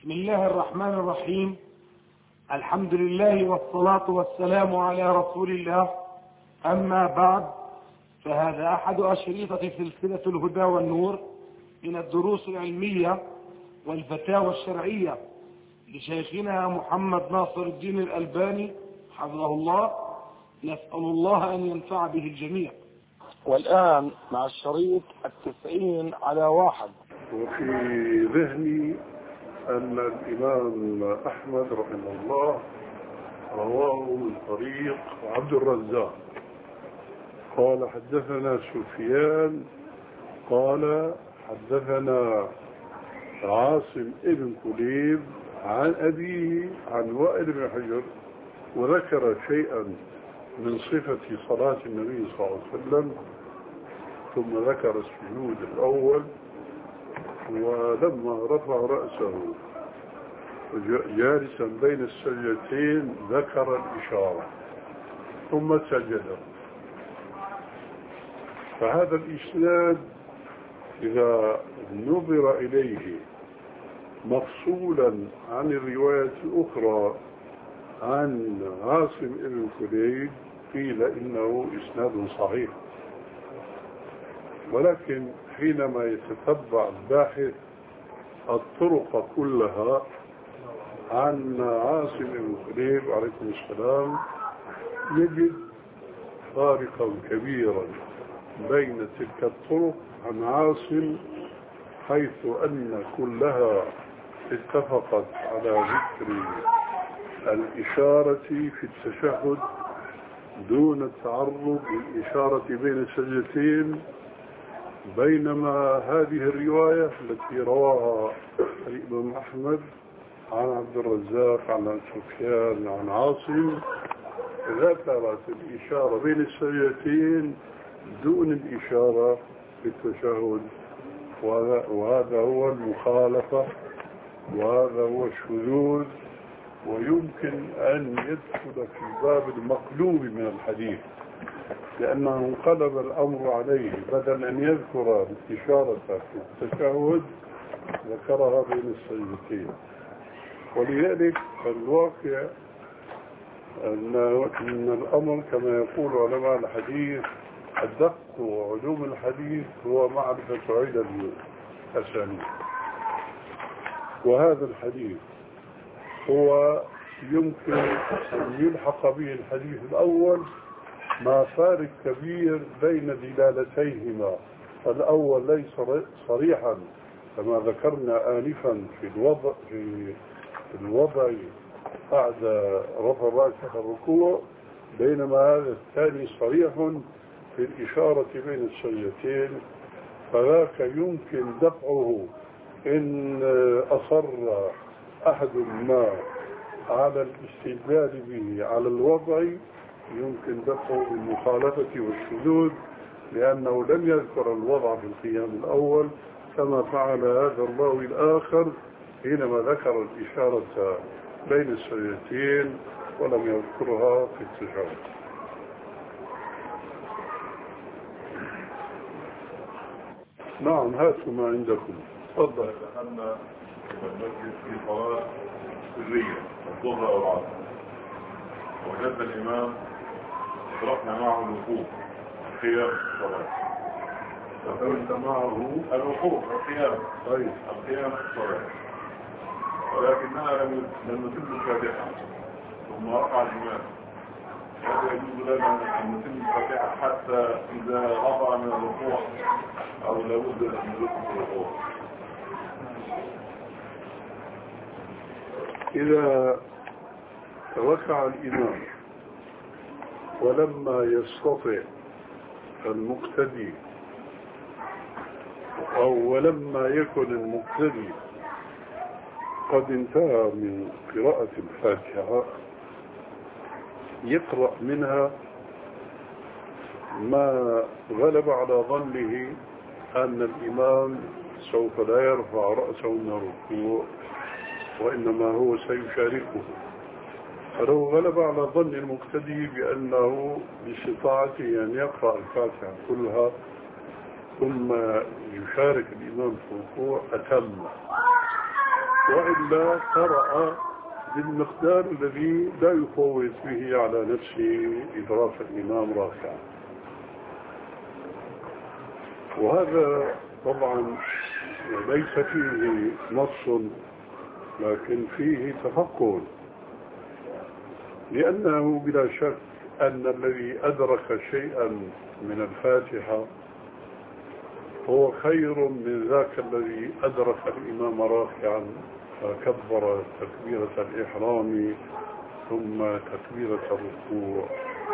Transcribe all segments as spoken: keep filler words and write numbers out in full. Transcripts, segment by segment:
بسم الله الرحمن الرحيم. الحمد لله والصلاة والسلام على رسول الله. أما بعد، فهذا أحد أشريطة سلسلة الهدى والنور من الدروس العلمية والفتاوى الشرعية لشيخنا محمد ناصر الدين الألباني حفظه الله. نسأل الله أن ينفع به الجميع. والآن مع الشريط التسعين على واحد. وفي ذهني أن الإمام أحمد رحمه الله رواه من طريق عبد الرزاق قال حدثنا سفيان قال حدثنا عاصم ابن كليب عن أبيه عن وائل بن حجر، وذكر شيئا من صفة صلاة النبي صلى الله عليه وسلم، ثم ذكر السجود الأول، ولما رفع رأسه جالسا بين السجدتين ذكر الإشارة ثم سجد. فهذا الإسناد إذا نظر إليه مفصولا عن الرواية الأخرى عن عاصم بن كليب قيل إنه إسناد صحيح، ولكن حينما يتتبع الباحث الطرق كلها عن عاصم بن كليب عليكم السلام يجد فارقا كبيرا بين تلك الطرق عن عاصم، حيث أن كلها اتفقت على ذكر الإشارة في التشهد دون التعرض للإشارة بين السجدتين، بينما هذه الرواية التي رواها الإمام أحمد عن عبد الرزاق عن سفيان عن عاصم ذكرت الإشارة بين السجدتين دون الإشارة في التشهد، وهذا هو المخالفة وهذا هو الشذوذ، ويمكن أن يدخل في باب المقلوب من الحديث، لأنه انقلب الأمر عليه، بدل أن يذكر الإشارة في التشهد ذكرها بين السجدتين. ولذلك الواقع أن الأمر كما يقول علماء الحديث الدق وعلوم الحديث هو معرفة علم الأسانيد، وهذا الحديث هو يمكن أن يلحق به الحديث الأول مع فارق كبير بين دلالتيهما. الأول ليس صريحا كما ذكرنا آنفا في الوضع في الوضع بعد رفع الرأس في الركوع، بينما هذا الثاني صريح في الإشارة بين السجدتين، فذاك يمكن دفعه إن أصر أحد ما على الاستدلال به على الوضع، يمكن دفعه بالمخالفة والشذوذ، لأنه لم يذكر الوضع في القيام الأول كما فعل هذا الراوي الآخر حينما ذكر الإشارة بين السجدتين ولم يذكرها في التشهد. نعم، هاتوا ما عندكم. تفضل. دخلنا المسجد في صلاة سرية الظهر أو العصر، وجدنا الإمام أدركنا معه الوقوف قيام الصلاة. أدركت معه الوقوف القيام طيب القيام في الصلاة، ولكننا لم لم نتم الفاتحة ثم رفع الإمام. هذا يجوز لنا أن نتم الفاتحة حتى إذا رفع من الركوع أو لابد أن ندركه في الركوع. إذا ركع الإمام ولما يستطع المقتدي أو ولما يكن المقتدي قد انتهى من قراءة الفاتحة، يقرأ منها ما غلب على ظنه أن الإمام سوف لا يرفع رأسه من الركوع وإنما هو سيشاركه. فلو غلب على ظن المقتدي بأنه باستطاعته أن يقرأ الفاتحة كلها ثم يشارك الإمام في الركوع أتم، وإلا قرأ بالمقدار الذي لا يفوت به على نفسه إدراك الإمام راكعا. وهذا طبعا ليس فيه نص، لكن فيه تفقه، لأنه بلا شك أن الذي أدرك شيئا من الفاتحة هو خير من ذاك الذي أدرك الإمام راكعا فكبر تكبيرة الإحرام ثم تكبيرة الركوع،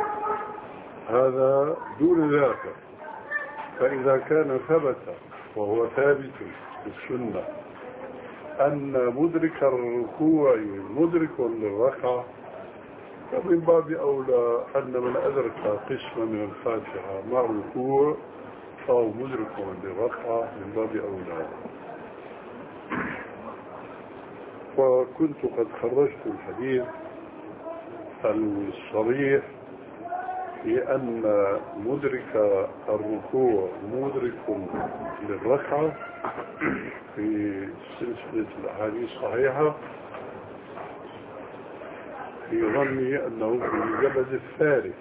هذا دون ذاك. فإذا كان ثبت وهو ثابت في السنة أن مدرك الركوع مدرك للركعة، فمن باب أولى أن من أدرك قسم من الفاتحة مع الركوع فهو مدرك للركعة من باب أولى. وكنت قد خرجت الحديث الصريح في أن مدرك الركوع مدرك للركعة في سلسلة الأحاديث الصحيحة، في ظني أنه في الجبل الثالث.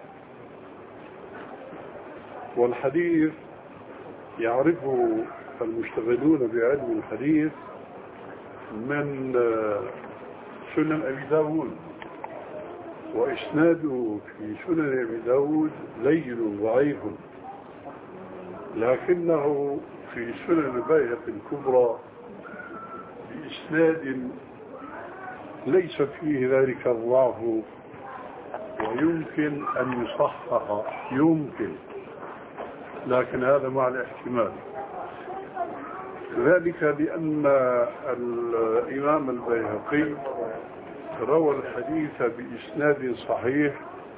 والحديث يعرفه المشتغلون بعلم الحديث من سنن أبي داود، وإسناده في سنن أبي داود لين ضعيف، لكنه في سنن البيهقي الكبرى بإسناد ليس فيه ذلك الضعف، ويمكن أن يصحح، يمكن، لكن هذا مع الاحتمال. ذلك لأن الإمام البيهقي روى الحديث بإسناد صحيح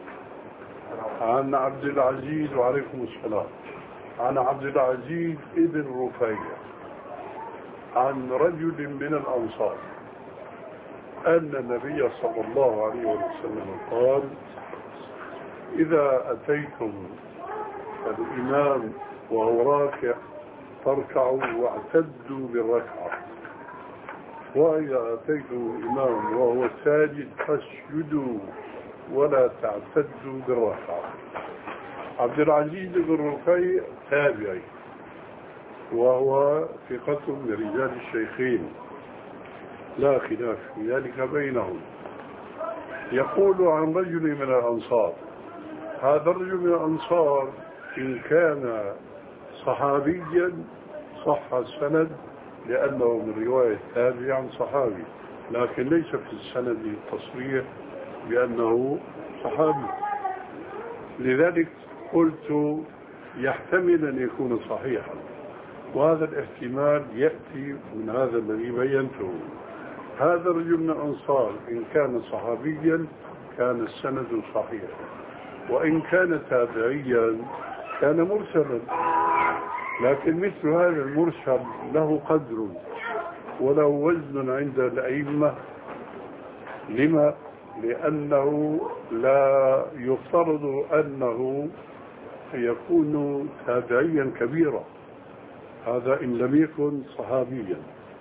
عن عبد العزيز وعليكم السلام عن عبد العزيز ابن رفيع عن رجل من الأنصار أن النبي صلى الله عليه وسلم قال: إذا أتيتم الإمام وهو راكع فاركعوا واعتدوا بالركعة، وإذا أتيتم الإمام وهو ساجد فاسجدوا ولا تعتدوا بالركعة. عبد العزيز بن رفيع تابعي، وهو ثقة من رجال الشيخين لا خلاف في ذلك بينهم. يقول عن رجل من الأنصار، هذا الرجل من الأنصار إن كان صحابيا صح السند لأنه من رواية تابع عن صحابي، لكن ليس في السند التصريح بأنه صحابي، لذلك قلت يحتمل أن يكون صحيحا، وهذا الاحتمال يأتي من هذا الذي بينته. هذا الرجل من الأنصار إن كان صحابيا كان السند صحيح، وإن كان تابعيا كان مرسلا، لكن مثل هذا المرسل له قدر وله وزن عند الأئمة. لما؟ لأنه لا يفترض أنه يكون تابعيا كبيرا، هذا إن لم يكن صحابيا.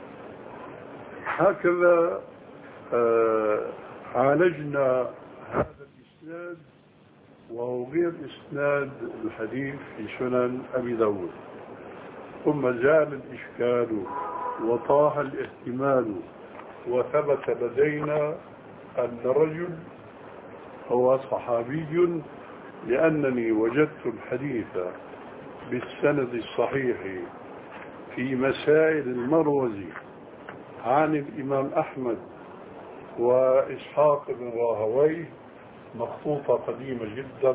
هكذا آه عالجنا هذا الإسناد، وهو غير إسناد الحديث في سنن أبي داود. ثم زال الإشكال وطاح الاحتمال، وثبت لدينا أن الرجل هو صحابي، لأنني وجدت الحديث بالسند الصحيح في مسائل المروزي عن الإمام أحمد وإسحاق بن راهويه، مخطوطة قديمة جدا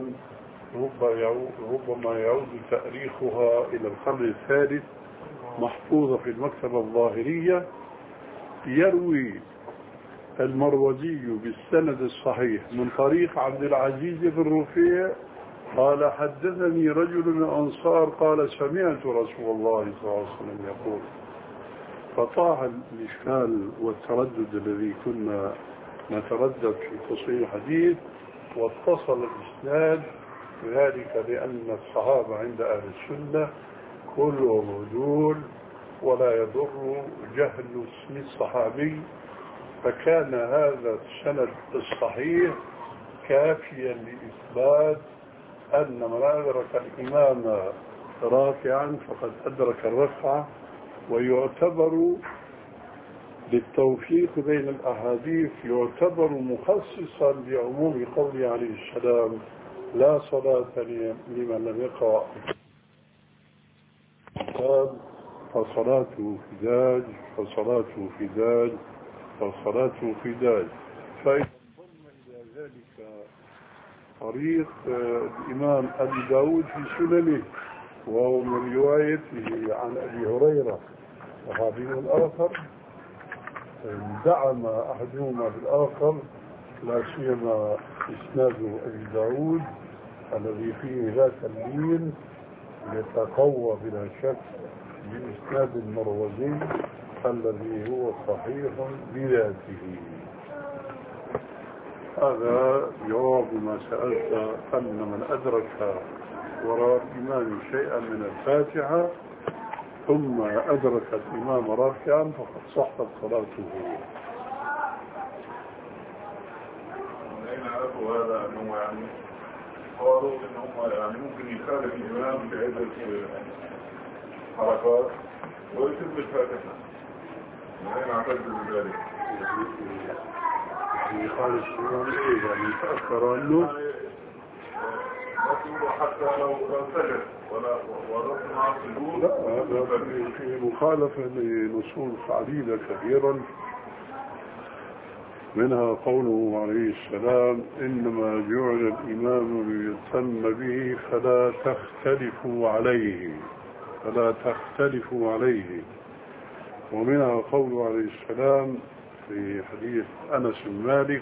ربما يعود تاريخها إلى القرن الثالث، محفوظة في المكتبة الظاهرية. يروي المروزي بالسند الصحيح من طريق عبد العزيز بن رفيع قال: حدثني رجل من الأنصار قال: سمعت رسول الله صلى الله عليه وسلم يقول. فطاح الإشكال والتردد الذي كنا نتردد في تصحيح الحديث، واتصل الإسناد، ذلك لأن الصحابة عند أهل السنة كلهم عدول ولا يضر جهل اسم الصحابي، فكان هذا السند الصحيح كافيا لإثبات أن من أدرك الإمام راكعا فقد أدرك الركعة، ويعتبر للتوفيق بين الأحاديث يعتبر مخصصا لعموم قوله عليه السلام: لا صلاة لمن لم يقرأ الكتاب فصلاته فداج فصلاته فداج فصلاته فداج. فإذا انضم إلى ذلك طريق الإمام أبي داود في سننه، وهو من روايته عن أبي هريرة صحابي الآخر، دعم أحدهما بالآخر، لا سيما إسناد أبي داود الذي فيه ذاك اللين يتقوى بلا شك بإسناد المروزي الذي هو صحيح بذاته. هذا جواب ما سألت، أن من أدرك وراء الإمام شيئا من الفاتحة ثم أدرك الإمام راكعا فقد صحت صلاته. من أين عرفوا هذا؟ أنه يعني قالوا أنه يعني ممكن يخالف الإمام بعدة حركات ويتم الفاتحة. من أين اعتقدوا بذلك؟ يخالف الإمام إيه يعني يتأخر عنه؟ حتى لو سجد ولا ورفع سجود. لا، هذا في مخالفة لنصوص عديدة كثيرا، منها قوله عليه السلام: إنما جعل الإمام ليتم به فلا تختلفوا عليه فلا تختلفوا عليه. ومنها قوله عليه السلام في حديث أنس بن مالك: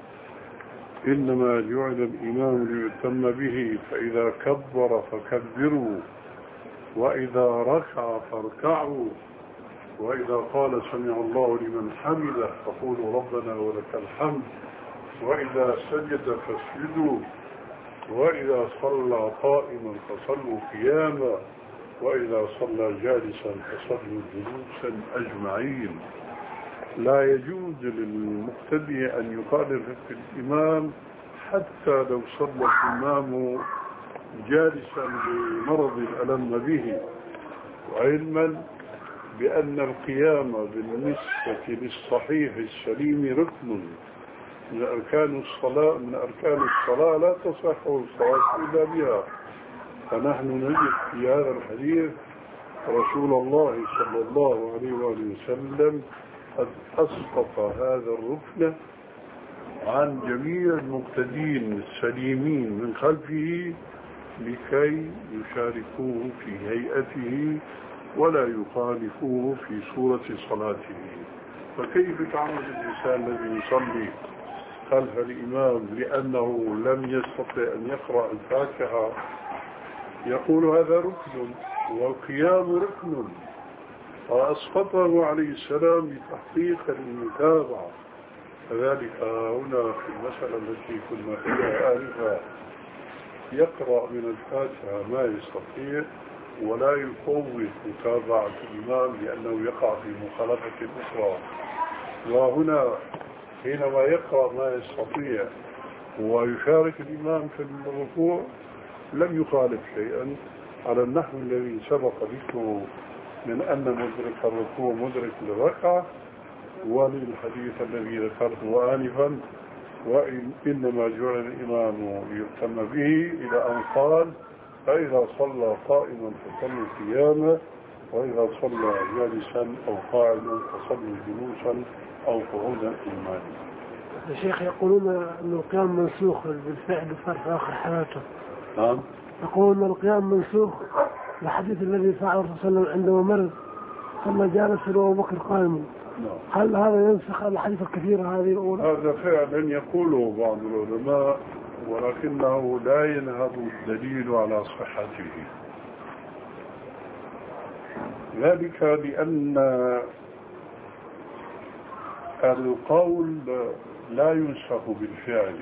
إنما جعل الإمام ليتم به فإذا كبر فكبروا وإذا ركع فاركعوا وإذا قال سمع الله لمن حمده فقولوا ربنا ولك الحمد وإذا سجد فاسجدوا وإذا صلى قائما فصلوا قياما وإذا صلى جالسا فصلوا جلوسا أجمعين. لا يجوز للمقتدي أن يخالف في الإمام حتى لو صلى الإمام جالسا لمرض ألم به، وعلما بأن القيام بالنسبة للصحيح السليم ركن من أركان الصلاة من أركان الصلاة لا تصح الصلاة إلا بها. فنحن نجد في هذا الحديث رسول الله صلى الله عليه وآله وسلم قد أسقط هذا الركن عن جميع المقتدين السليمين من خلفه لكي يشاركوه في هيئته ولا يخالفوه في صورة صلاته. فكيف تعمل الإنسان الذي يصلي خلف الإمام لأنه لم يستطع أن يقرأ الفاتحة يقول هذا ركن والقيام ركن، فأسقطه عليه السلام لتحقيق المتابعة. كذلك هنا في المسألة التي كنا فيها آنفا يقرأ من الفاتحة ما يستطيع ولا يفوت متابعة الإمام لأنه يقع في مخالفة أخرى. وهنا حينما يقرأ ما يستطيع ويشارك الإمام في الركوع لم يخالف شيئا على النحو الذي سبق ذكره من أن مدرك الركوع مدرك للركعة، وللحديث الذي ذكرته آنفا: وإنما جعل الإمام ليهتم به، إلى أن قال: فإذا صلى قائما فصلوا قياما وإذا صلى جالسا أو قاعدا فصلوا جلوسا أو قعودا إيمانا. يا شيخ يقولون أن القيام منسوخ بالفعل صار في آخر حياته. نعم. يقولون أن القيام منسوخ الحديث الذي فعله صلى الله عليه وسلم عندما مرض ثم جالس وأبو بكر قائما. نعم. هل هذا ينسخ الحديث الكثيرة هذه الأولى؟ هذا فعلا يقوله بعض العلماء ولكنه لا ينهض الدليل على صحته، ذلك لأن القول لا ينسخ بالفعل،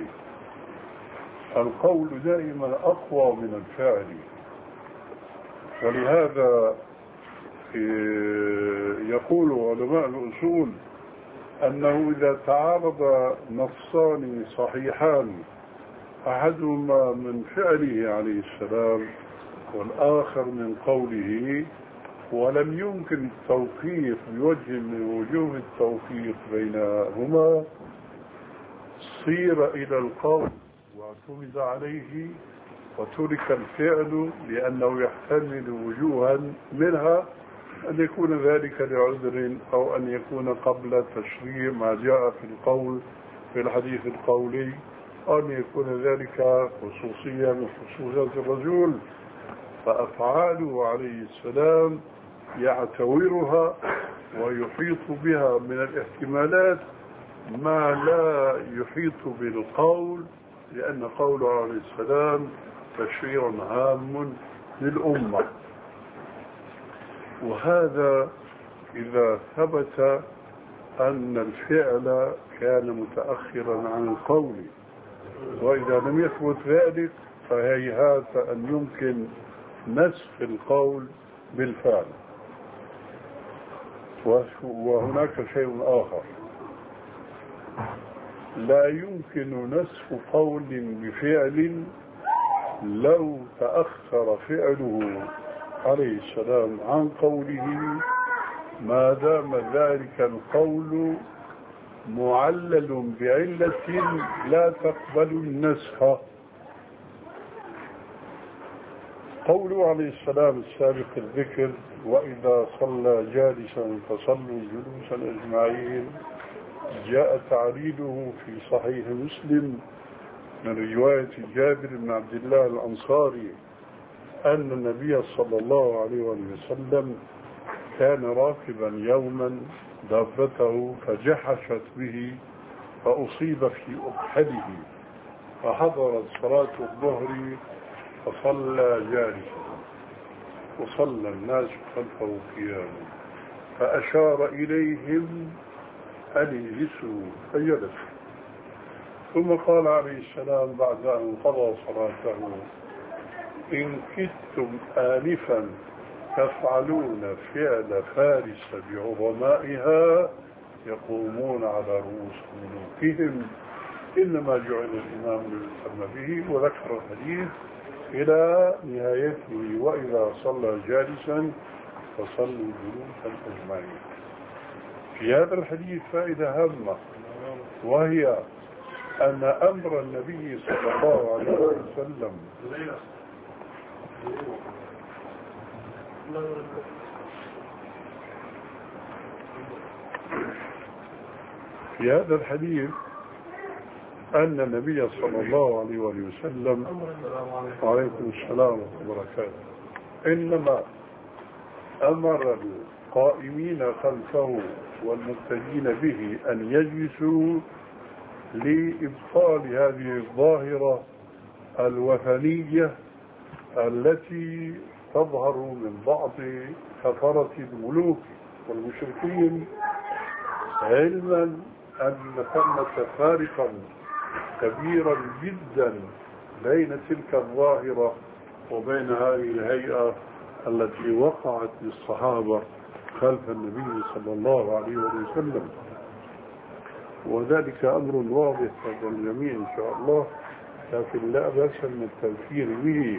القول دائما أقوى من الفعل. ولهذا يقول علماء الأصول أنه إذا تعارض نصان صحيحان أحدهما من فعله عليه السلام والآخر من قوله ولم يمكن التوفيق بوجه من وجوه التوفيق بينهما صير إلى القول واعتمد عليه وترك الفعل لأنه يحتمل وجوها منها أن يكون ذلك لعذر أو أن يكون قبل تشريع ما جاء في القول في الحديث القولي أو أن يكون ذلك خصوصية من خصوصيات الرجل. فأفعاله عليه السلام يعتورها ويحيط بها من الاحتمالات ما لا يحيط بالقول، لأن قوله عليه السلام تشريع هام للأمة. وهذا إذا ثبت أن الفعل كان متأخرا عن القول، وإذا لم يثبت ذلك فهيهات أن يمكن نسخ القول بالفعل. وهناك شيء آخر، لا يمكن نسخ قول بفعل لو تأخر فعله عليه السلام عن قوله ما دام ذلك القول معلل بعلة لا تقبل النسخ. قوله عليه السلام السابق الذكر وإذا صلى جالسا فصلوا جلوسا أجمعين جاء تعليله في صحيح مسلم من رواية جابر بن عبد الله الأنصاري أن النبي صلى الله عليه وسلم كان راكبا يوما دابته فجحشت به فأصيب في أكحله فحضرت صلاة الظهر فصلى جالسا وصلى الناس خلفه قياما فأشار إليهم أن يجلسوا فجلسوا. ثم قال عليه السلام بعد أن قضى صلاته إن كدتم آنفا تفعلون فعل فارس بعظمائها يقومون على رؤوس ملوكهم إنما جعل الإمام ليؤتم به، وذكر الحديث إلى نهايته وإذا صلى جالسا فصلوا جلوسا أجمعين. في هذا الحديث فائدة هامة، وهي أن أمر النبي صلى الله عليه وسلم في هذا الحديث أن النبي صلى الله عليه وسلم وعليكم السلام وبركاته إنما أمر القائمين خلفه والمقتدين به أن يجلسوا لإبطال هذه الظاهرة الوثنية التي تظهر من بعض كفرة الملوك والمشركين، علما أن ثمة فارقا كبيرا جدا بين تلك الظاهرة وبين هذه الهيئة التي وقعت للصحابة خلف النبي صلى الله عليه وسلم. وذلك أمر واضح لدى الجميع إن شاء الله، لكن لا بأس من التذكير به.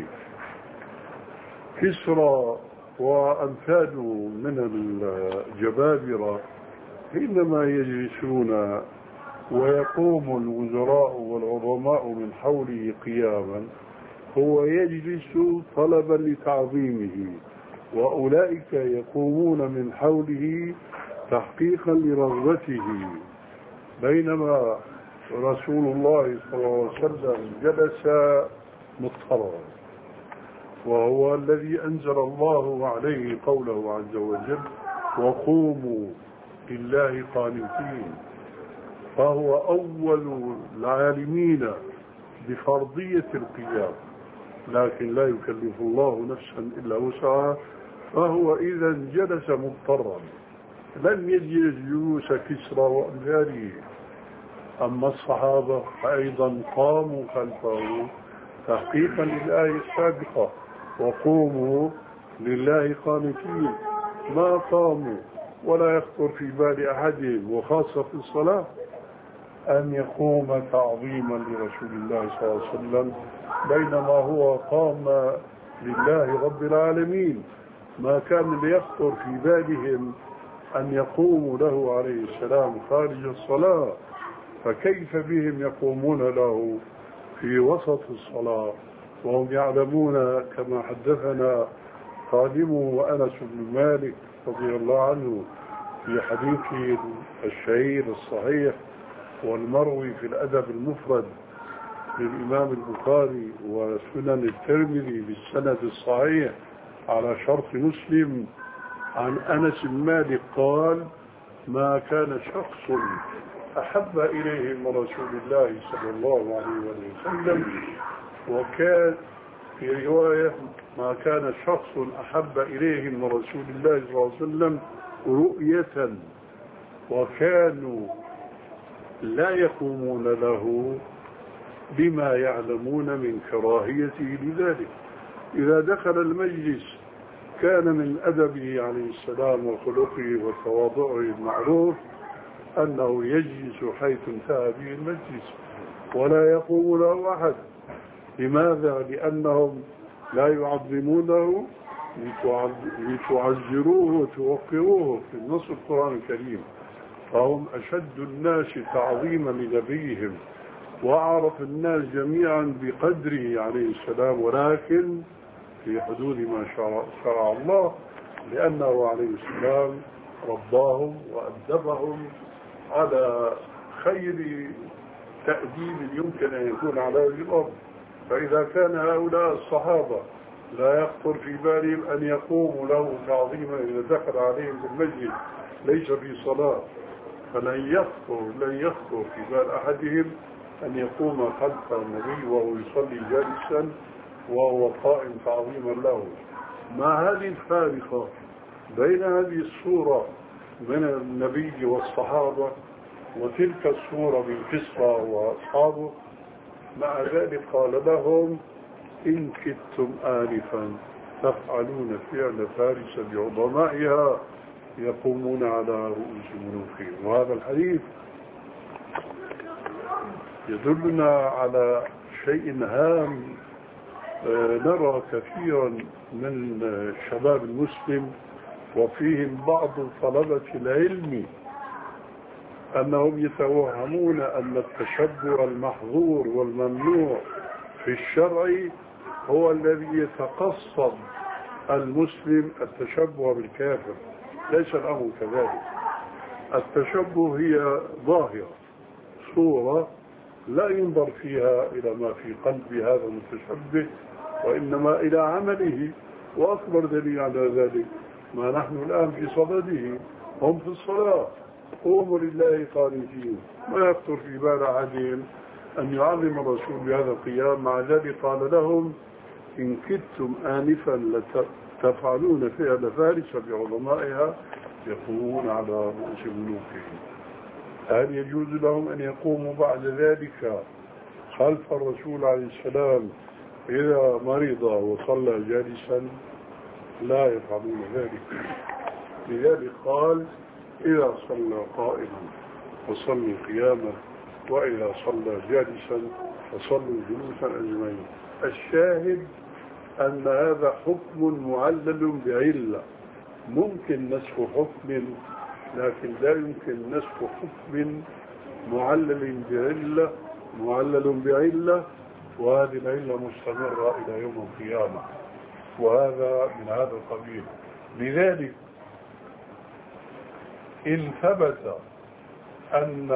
كسرى وأمثاله من الجبابرة حينما يجلسون ويقوم الوزراء والعظماء من حوله قياما هو يجلس طلبا لتعظيمه، وأولئك يقومون من حوله تحقيقا لرغبته، بينما رسول الله صلى الله عليه وسلم جلس مضطرا، وهو الذي أنزل الله عليه قوله عز وجل وقوموا لله قانتين، فهو أول العالمين بفرضية القيام، لكن لا يكلف الله نفسا إلا وسعها، فهو إذا جلس مضطرا لم يجلس جلوس كسرى وأمثاله. أما الصحابة فأيضا قاموا خلفه تحقيقا للآية السابقة وقوموا لله قانتين، ما قاموا ولا يخطر في بال أحدهم وخاصة في الصلاة أن يقوم تعظيما لرسول الله صلى الله عليه وسلم، بينما هو قام لله رب العالمين. ما كان ليخطر في بالهم أن يقوموا له عليه السلام خارج الصلاة، فكيف بهم يقومون له في وسط الصلاة وهم يعلمون كما حدثنا خادمه وأنس بن مالك رضي الله عنه في حديثه الشهير الصحيح والمروي في الأدب المفرد للإمام البخاري وسنن الترمذي بالسند الصحيح على شرط مسلم عن أنس بن مالك قال: ما كان شخص أحب إليه من رسول الله صلى الله عليه وسلم، وكان في رواية: ما كان شخص أحب إليه من رسول الله صلى الله عليه وسلم رؤية، وكانوا لا يقومون له بما يعلمون من كراهيته لذلك. إذا دخل المجلس كان من أدبه عليه السلام وخلقه وتواضعه المعروف أنه يجلس حيث انتهى به المجلس ولا يقوم له أحد. لماذا؟ لأنهم لا يعظمونه لتعزروه وتوقروه في النص القرآن الكريم، فهم أشد الناس تعظيما لنبيهم وأعرف الناس جميعا بقدره عليه السلام، ولكن في حدود ما شرع, شرع الله، لأنه عليه السلام رباهم وأدبهم على خير تأديب يمكن أن يكون على وجه الأرض. فإذا كان هؤلاء الصحابة لا يخطر في بالهم أن يقوموا له تعظيما إذا دخل عليهم في المسجد ليس في صلاة، فلن يخطر لن يخطر في بال أحدهم أن يقوم خلف النبي وهو يصلي جالسا وهو قائم تعظيما له. مع هذه الفارقة بين هذه الصورة من النبي والصحابة وتلك الصورة من كسرى وأصحابه، مع ذلك قال لهم: إن كدتم آنفا تفعلون فعل فارس بعظمائها يقومون على رؤوس ملوكهم. وهذا الحديث يدلنا على شيء هام. نرى كثيرا من الشباب المسلم وفيهم بعض طلبة العلم أنهم يتوهمون أن التشبه المحظور والممنوع في الشرع هو الذي يتقصد المسلم التشبه بالكافر. ليس الأمر كذلك. التشبه هي ظاهرة، صورة لا ينظر فيها إلى ما في قلب هذا المتشبه وإنما إلى عمله. وأكبر دليل على ذلك ما نحن الآن في صدده، هم في الصلاة قوموا لله قانتين، ما يخطر في بال أحدهم أن يعظم الرسول بهذا القيام. مع ذلك قال لهم: إن كدتم آنفا لتفعلون فعل فارس بعظمائها يقومون على رؤوس ملوكهم. هل يجوز لهم أن يقوموا بعد ذلك خلف الرسول عليه السلام إذا مرض وصلى جالسا؟ لا يفعلون ذلك. لذلك قال: إذا صلى قائما فصلوا قياما، وإذا صلى جالسا فصلوا جلوسا أجمعين. الشاهد أن هذا حكم معلل بعلة. ممكن نسخ حكم، لكن لا يمكن نسخ حكم معلل بعلة معلل بعلة وهذه العلة مستمرة إلى يوم القيامة، وهذا من هذا القبيل. لذلك إن ثبت أن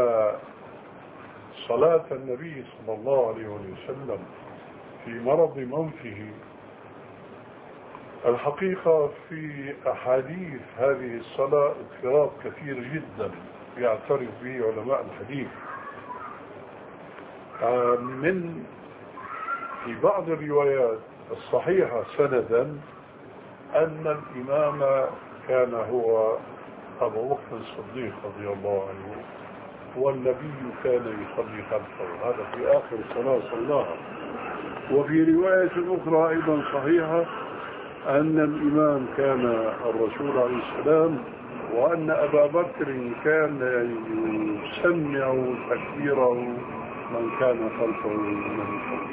صلاة النبي صلى الله عليه وسلم في مرض موته، الحقيقة في أحاديث هذه الصلاة اضطراب كثير جدا يعترف به علماء الحديث. من في بعض الروايات الصحيحة سندا أن الإمام كان هو أبو بكر الصديق رضي الله عنه، والنبي كان يصلي خلفه، هذا في آخر الصلاة صلاها. وفي رواية أخرى أيضا صحيحة أن الإمام كان الرسول عليه السلام، وأن أبا بكر كان يسمع تكبيره من كان خلفه من الخلف.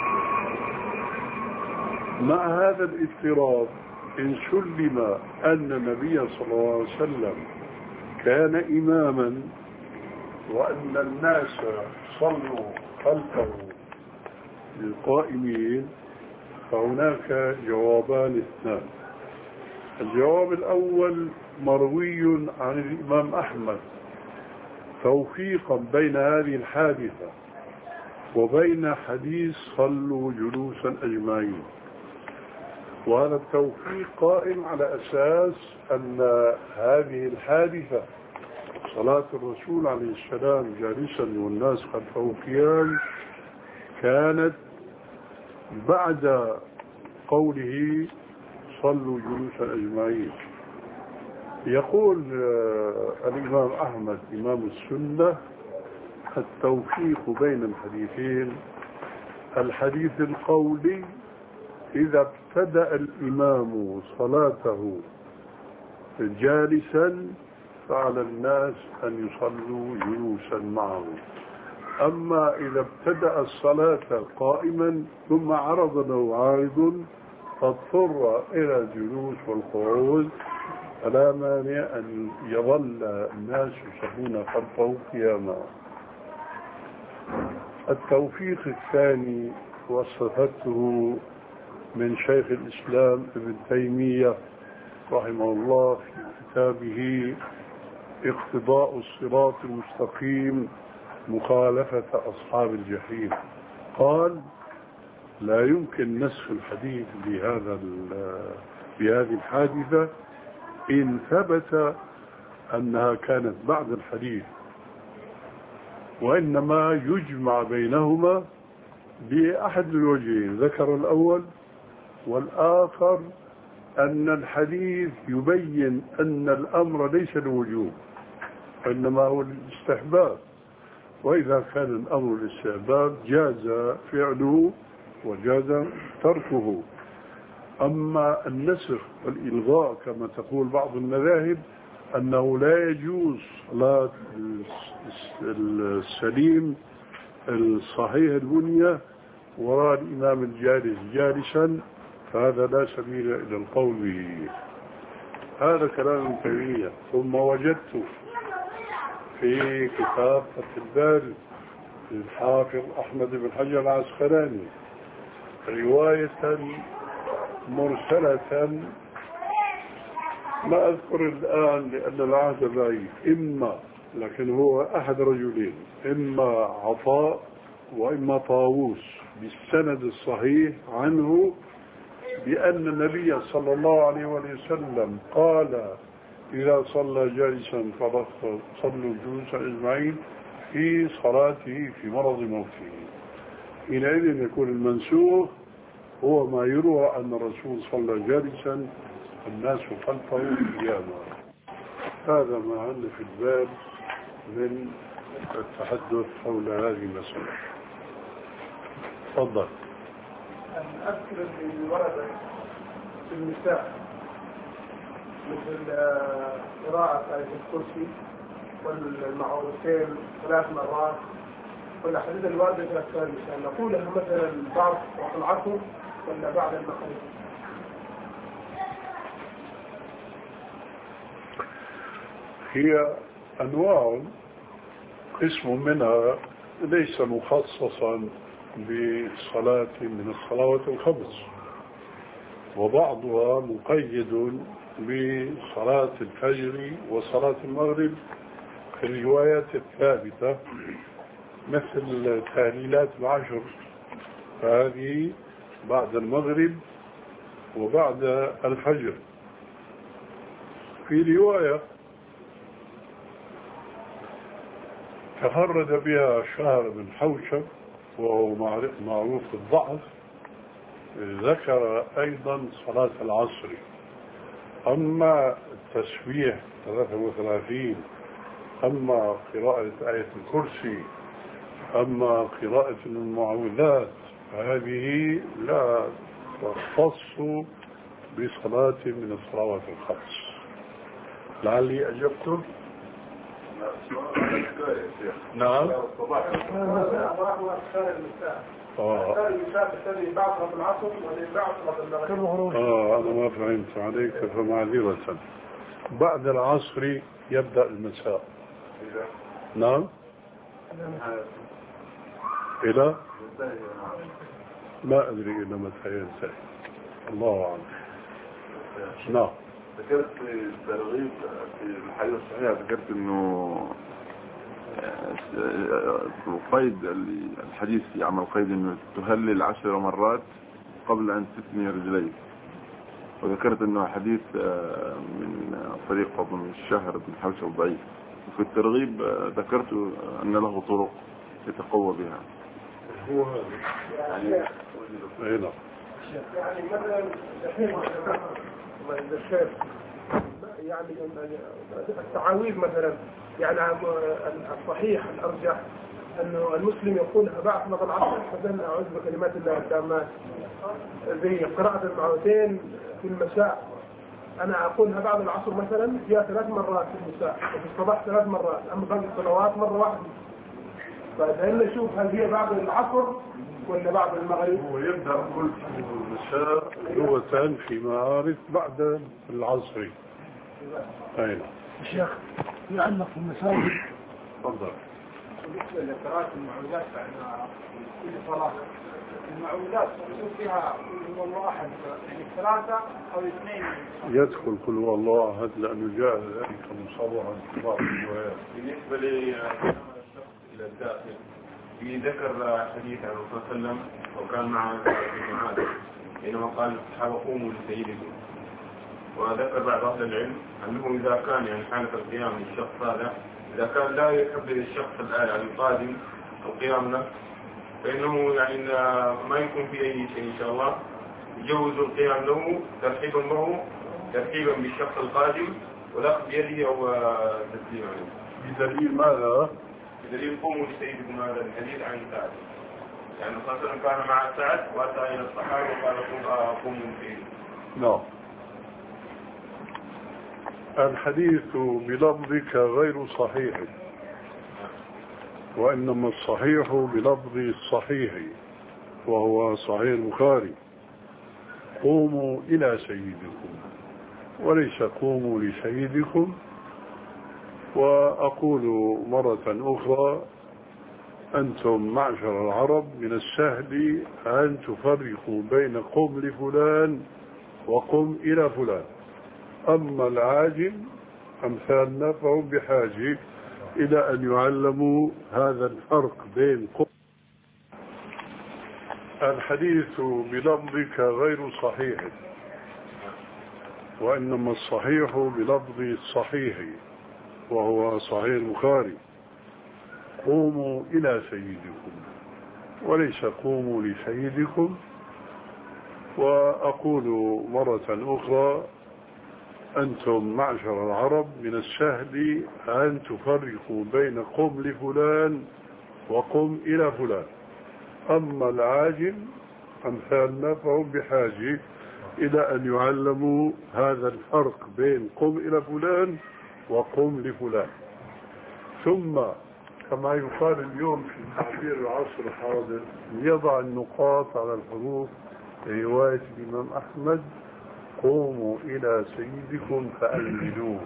مع هذا الاضطراب إن سلم أن النبي صلى الله عليه وسلم كان إماما وأن الناس صلوا خلفه للقائمين، فهناك جوابان اثنان. الجواب الأول مروي عن الإمام أحمد توفيقا بين هذه الحادثة وبين حديث صلوا جلوسا أجمعين، وهذا التوفيق قائم على أساس أن هذه الحادثة صلاة الرسول عليه السلام جالسا والناس خلفه قيام كانت بعد قوله صلوا جلوسا أجمعين. يقول الإمام أحمد إمام السنة التوفيق بين الحديثين: الحديث القولي إذا ابتدأ الإمام صلاته جالسا فعلى الناس أن يصلوا جلوسا معه، أما إذا ابتدأ الصلاة قائما ثم عرض له عارض فاضطر إلى الجلوس والقعود فلا مانع أن يظل الناس يصلون خلفه قياما. التوفيق الثاني وصفته من شيخ الإسلام ابن تيمية رحمه الله في كتابه اقتضاء الصراط المستقيم مخالفة أصحاب الجحيم. قال: لا يمكن نسخ الحديث بهذا بهذه الحادثة إن ثبت أنها كانت بعد الحديث، وإنما يجمع بينهما بأحد الوجهين. ذكر الأول، والآخر أن الحديث يبين أن الأمر ليس الوجوب إنما هو الاستحباب، وإذا كان الأمر الاستحباب جاز فعله وجاز تركه. أما النسخ والإلغاء كما تقول بعض المذاهب أنه لا يجوز صلاة السليم الصحيح البنية وراء الإمام الجالس جالسا، فهذا لا سبيل إلى القول به. هذا كلام ابن تيمية. ثم وجدت في كتاب فتح الباري للحافظ أحمد بن حجر العسقلاني رواية مرسلة ما أذكر الآن لأن العهد بعيد، إما لكن هو أحد رجلين، إما عطاء وإما طاووس بالسند الصحيح عنه بأن النبي صلى الله عليه وسلم قال: إذا صلى جالسا فصلوا جلوسا أجمعين في صلاته في مرض موته. حينئذ يكون المنسوخ هو ما يروى أن الرسول صلى جالسا الناس خلفه قياما. هذا ما عندنا في الباب من التحدث حول هذه المسألة. تفضل. أذكر اللي ورد في النساء مثل قراءة آية الكرسي والمعوذتين ثلاث مرات والأحاديث الواردة في أذكار النساء، نقول أنه مثلا بعد وقت العصر ولا بعد المغرب؟ هي أنواع، قسم منها ليس مخصصا بصلاة من الصلوات الخمس، وبعضها مقيد بصلاة الفجر وصلاة المغرب في الروايات الثابتة مثل تهليلات العشر، فهذه بعد المغرب وبعد الفجر. في رواية تفرد بها شهر بن حوشب وهو معروف الضعف، ذكر أيضا صلاة العصر. أما التسبيح ثلاثة وثلاثين، أما قراءة آية الكرسي، أما قراءة المعوذات، هذه لا تختص بصلاة من الصلوات الخمس. لعلي أجبتم؟ نعم. آه. آه أنا ما فهمت عليك فمعذرة. بعد العصر يبدأ المساء. نعم. إلى ما أدري إلى متى ينتهي، الله أعلم. نعم. ذكرت الترغيب في الحديث الصحيح، ذكرت انه قيد الحديث يعمل قيد انه تهلل عشر مرات قبل ان تثني رجليك، وذكرت انه حديث من طريق ابن الشهر بن حوشب ضعيف، وفي الترغيب ذكرت ان له طرق يتقوى بها. هو هذا يعني هنا يعني مثلا الشيخ يعني التعاويذ مثلا، يعني الصحيح الارجح انه المسلم يقولها بعد صلاه العصر، مثلا اعوذ بكلمات الله التامات، زي قراءه المعوذتين في المساء انا اقولها بعد العصر مثلا فيها ثلاث مرات في المساء، وفي الصباح ثلاث مرات، اما باقي الصلوات مره واحده. فدعنا نشوف هل هي بعد العصر ولا بعد المغرب. هو يبدأ كل مساء لغة في معارف بعد العصر. أين الشيخ يعلق في المساجد. تفضل. بالنسبة لقراءة المعوذات بعد كل صلاة، المعوذات نشوف فيها هو الله أحد، يعني ثلاثة أو اثنين. يدخل كل هو الله أحد لأنه جاء ذلك مصورا في بعض الروايات. بالنسبة للشخص إلى الداخل، في ذكر حديث عن الرسول صلى الله عليه وسلم وكان مع معاذ حينما قال الصحابة قوموا لسيدكم، وذكر بعض أهل العلم أنه إذا كان يعني حالة القيام للشخص هذا إذا كان لا يحب للشخص القادم القيام له، فإنه يعني ما يكون في أي شيء إن شاء الله يجوز القيام له ترحيبا به، ترحيبا بالشخص القادم والأخذ بيده أو تسليم عليه. بدليل ماذا؟ بدليل قوموا لسيدكم، هذا الحديث عن سعد، يعني خاصة كان مع سعد وأتى إلى الصحابة وقال قوموا لسيدكم. نعم. الحديث بلفظك غير صحيح، وإنما الصحيح بلفظ الصحيح وهو صحيح البخاري: قوموا إلى سيدكم، وليس قوموا لسيدكم. وأقول مرة أخرى: أنتم معشر العرب من السهل أن تفرقوا بين قم لفلان وقم إلى فلان، أما العاجم أمثالنا فهم بحاجة إلى أن يعلموا هذا الفرق بين قم. الحديث بلفظك غير صحيح، وإنما الصحيح بلفظ الصحيح وهو صحيح البخاري: قوموا إلى سيدكم، وليس قوموا لسيدكم. وأقول مرة أخرى: أنتم معشر العرب من السهل أن تفرقوا بين قم لفلان وقم إلى فلان، أما العاجم أمثالنا فهم بحاجة إلى أن يعلموا هذا الفرق بين قم إلى فلان وقم لفلان. ثم كما يقال اليوم في تعبير العصر الحاضر: يضع النقاط على الحروف في رواية الإمام أحمد: قوموا إلى سيدكم فأنزلوه.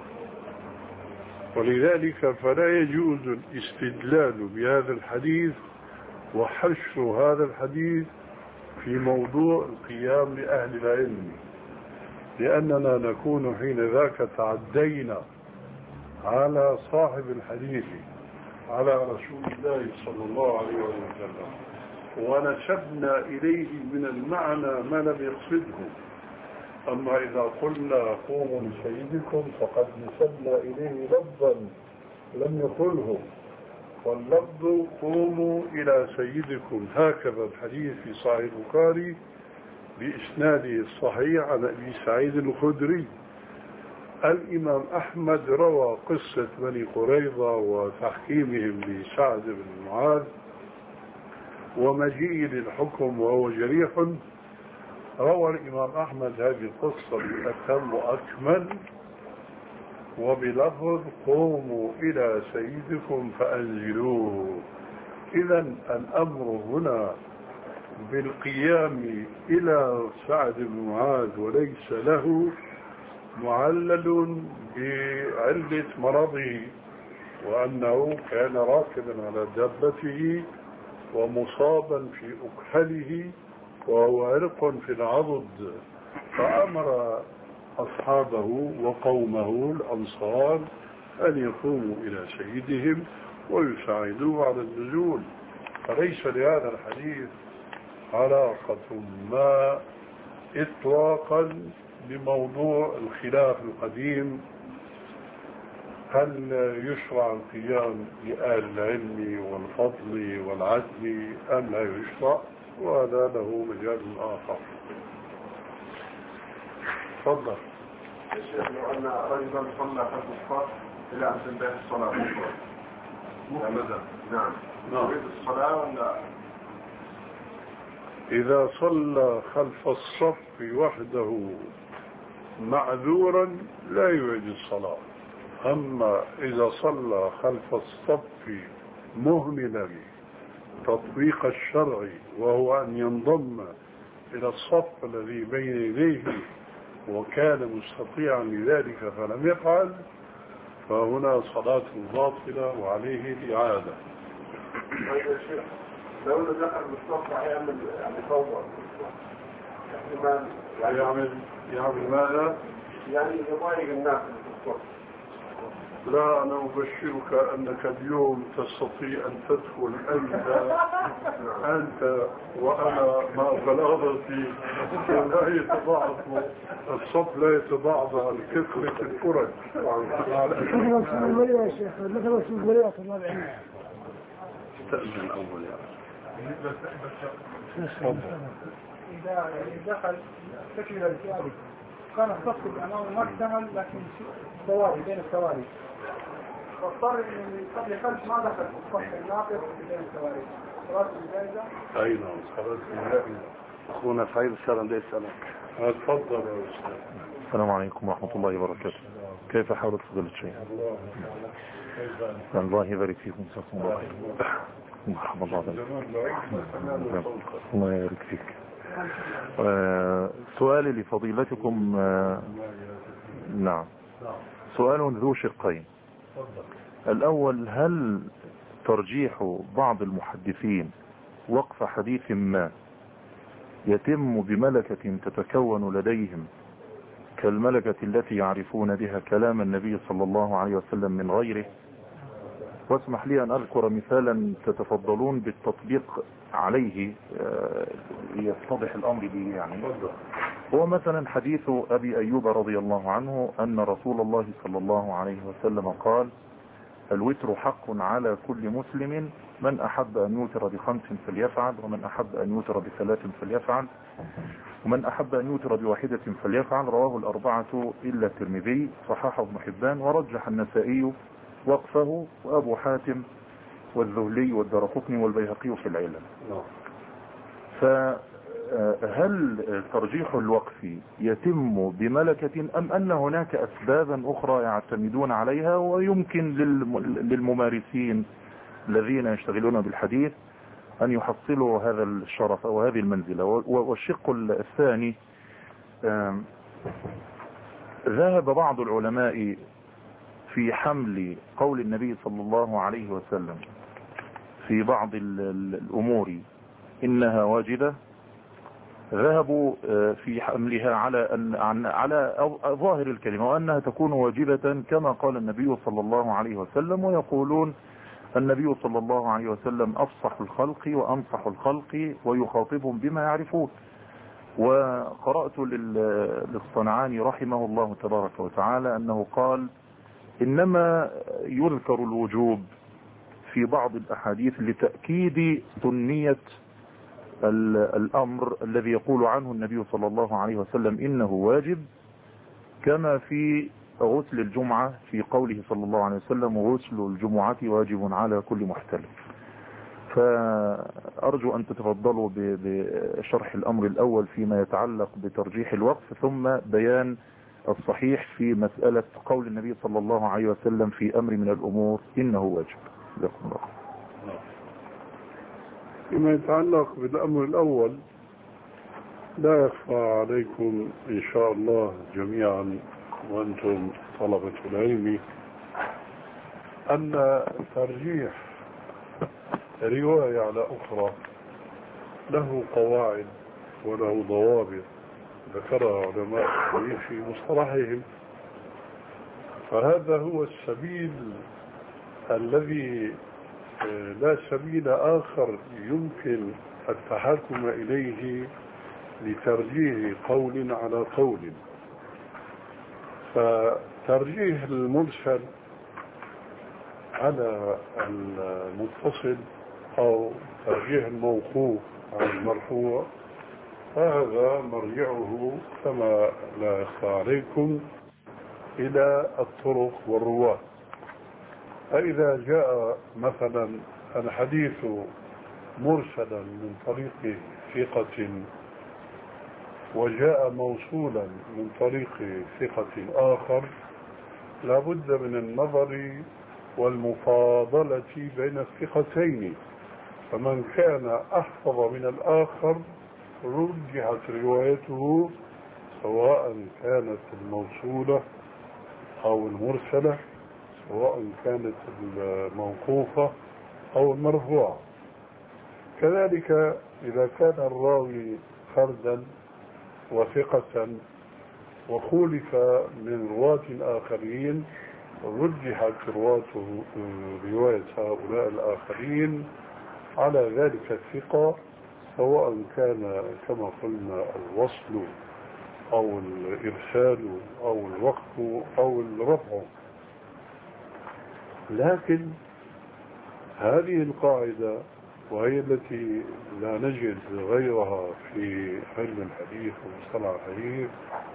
ولذلك فلا يجوز الاستدلال بهذا الحديث وحشر هذا الحديث في موضوع القيام لأهل العلم، لأننا نكون حين ذاك تعدينا على صاحب الحديث، على رسول الله صلى الله عليه وسلم، ونسبنا إليه من المعنى ما لم يقصده. أما إذا قلنا قوموا لسيدكم فقد نسبنا إليه لفظا لم يقله، واللفظ قوموا إلى سيدكم. هكذا الحديث في صحيح البخاري بإسناده الصحيح عن أبي سعيد الخدري. الإمام أحمد روى قصة بني قريظة وتحكيمهم لسعد بن معاذ ومجيء للحكم وهو جريح، روى الإمام أحمد هذه القصة بأتم وأكمل وبلفظ قوموا إلى سيدكم فأنزلوه. إذا الأمر هنا بالقيام إلى سعد بن معاذ وليس له معلل بعلة مرضه، وأنه كان راكبا على دابته ومصابا في أكحله وهو عرق في العضد، فأمر أصحابه وقومه الأنصار أن يقوموا إلى سيدهم ويساعدوه على النزول. فليس لهذا الحديث علاقة ما إطلاقا بموضوع الخلاف القديم، هل يشرع القيام لأهل العلم والفضل والعدل أم لا يشرع، وهذا له مجال آخر. تفضل. الشيخ لو أن رجلا صلى خلف الصف إلى أن تنتهي الصلاة مفردا، نعم يريد الصلاة ولا؟ إذا صلى خلف الصف وحده معذورا لا يعيد الصلاة. أما إذا صلى خلف الصف مهملا تطبيق الشرع وهو أن ينضم إلى الصف الذي بين يديه وكان مستطيعا لذلك فلم يفعل، فهنا صلاة باطلة وعليه الإعادة. لو دخل بالصف هيعمل يعني فوضى، احتمال يعمل يعمل ماذا؟ يعني يضايق الناس في الصف. لا، أنا أبشرك أنك اليوم تستطيع أن تدخل أنت أنت وأنا مع بلاغتي لا يتضاعف الصف، لا يتضاعف كثرة الفرج. مثلا سوق المريض يا شيخ، مثلا سوق المريض الله بعينه. استأذن أول يا إذا دخل تكمل الثوابت كان الصف أمامه ما اكتمل لكن ثوابت بين الثوابت، واضطر إنه يصلي خلف ما دخل في الصف الناقص بين الثوابت. صلاة الجائزة؟ أي نعم، صلاة الجائزة. أخونا سعيد السلام ده يسألك. تفضل يا أستاذ. السلام عليكم ورحمة الله وبركاته. كيف حالك فضيلة الشيخ؟ الله يبارك فيكم. جزاكم الله خير. مرحبا الله بك. الله يبارك فيك. آه سؤالي لفضيلتكم، آه نعم سؤال ذو شقين. الأول، هل ترجيح بعض المحدثين وقف حديث ما يتم بملكة تتكون لديهم كالملكة التي يعرفون بها كلام النبي صلى الله عليه وسلم من غيره؟ واسمح لي أن أذكر مثالا تتفضلون بالتطبيق عليه يتضح الأمر به. يعني هو مثلا حديث أبي أيوب رضي الله عنه أن رسول الله صلى الله عليه وسلم قال: الوتر حق على كل مسلم، من أحب أن يوتر بخمس فليفعل، ومن أحب أن يوتر بثلاث فليفعل، ومن أحب أن يوتر بواحدة فليفعل. رواه الأربعة إلا الترمذي، صححه ابن حبان، ورجح النسائي وقفه، وأبو حاتم والذهلي والدرقطني والبيهقي في العلل. فهل ترجيح الوقف يتم بملكة أم أن هناك أسبابا أخرى يعتمدون عليها ويمكن للممارسين الذين يشتغلون بالحديث أن يحصلوا هذا الشرف أو هذه المنزلة؟ والشق الثاني، ذهب بعض العلماء في حمل قول النبي صلى الله عليه وسلم في بعض الأمور إنها واجبة، ذهبوا في حملها على أن على ظاهر الكلمة وأنها تكون واجبة كما قال النبي صلى الله عليه وسلم، ويقولون النبي صلى الله عليه وسلم أفصح الخلق وأنصح الخلق ويخاطبهم بما يعرفون. وقرأت للصنعاني رحمه الله تبارك وتعالى أنه قال: إنما يذكر الوجوب في بعض الأحاديث لتأكيد سنية الأمر الذي يقول عنه النبي صلى الله عليه وسلم إنه واجب، كما في غسل الجمعة في قوله صلى الله عليه وسلم: غسل الجمعة واجب على كل محتلم. فأرجو أن تتفضلوا بشرح الأمر الأول فيما يتعلق بترجيح الوقف، ثم بيان الصحيح في مسألة قول النبي صلى الله عليه وسلم في أمر من الأمور إنه واجب. جزاكم الله. فيما يتعلق بالأمر الأول، لا يخفى عليكم إن شاء الله جميعا وأنتم طلبة العلم أن ترجيح رواية على أخرى له قواعد وله ضوابط ذكرها علماء الحديث في مصطلحهم. فهذا هو السبيل الذي لا سبيل آخر يمكن التحاكم إليه لترجيح قول على قول. فترجيح المرسل على المتصل أو ترجيح الموقوف على المرفوع هذا مرجعه كما لا يخفى عليكم إلى الطرق والرواة. فإذا جاء مثلا الحديث مرسلا من طريق ثقة وجاء موصولا من طريق ثقة آخر، لابد من النظر والمفاضلة بين الثقتين، فمن كان أحفظ من الآخر رجحت روايته سواء كانت الموصولة أو المرسلة، سواء كانت الموقوفة أو المرفوعة. كذلك إذا كان الراوي فردا وثقة وخولف من رواة آخرين رجحت رواته رواية هؤلاء الآخرين على ذلك الثقة، سواء كان كما قلنا الوصل أو الإرسال أو الوقف أو الرفع. لكن هذه القاعدة، وهي التي لا نجد غيرها في علم الحديث ومصطلح الحديث،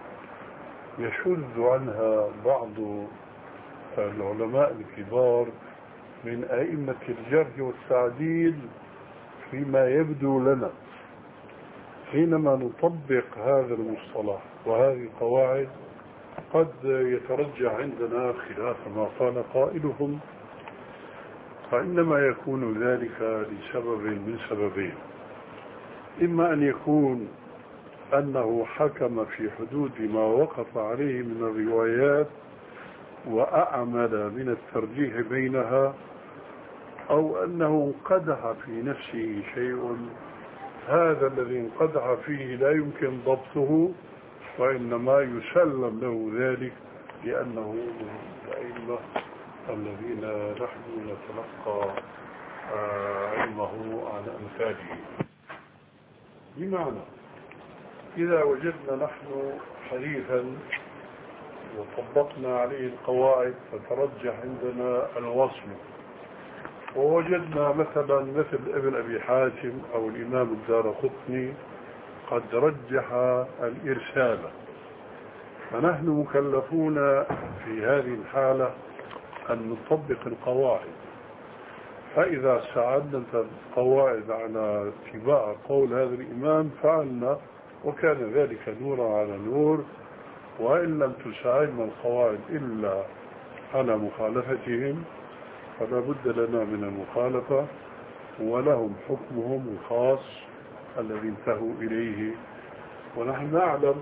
يشذ عنها بعض العلماء الكبار من أئمة الجرح والتعديل فيما يبدو لنا حينما نطبق هذا المصطلح وهذه القواعد. قد يترجح عندنا خلاف ما قال قائلهم، فإنما يكون ذلك لسبب من سببين: إما أن يكون أنه حكم في حدود ما وقف عليه من الروايات وأعمل من الترجيح بينها، أو أنه انقدح في نفسه شيء، هذا الذي انقدح فيه لا يمكن ضبطه، وإنما يسلم له ذلك لأنه من الأئمة الذين نحن نتلقى علمه عن أمثاله. بمعنى إذا وجدنا نحن حديثا وطبقنا عليه القواعد فترجح عندنا الوصل، ووجدنا مثلا مثل ابن أبي حاتم أو الإمام الدارقطني قد رجح الإرسال، فنحن مكلفون في هذه الحالة أن نطبق القواعد. فإذا استعدنا القواعد على اتباع قول هذا الإمام فعلنا، وكان ذلك نورا على نور. وإن لم تساعدنا القواعد إلا على مخالفتهم فلا بد لنا من المخالفة، ولهم حكمهم الخاص الذي انتهوا إليه. ونحن نعلم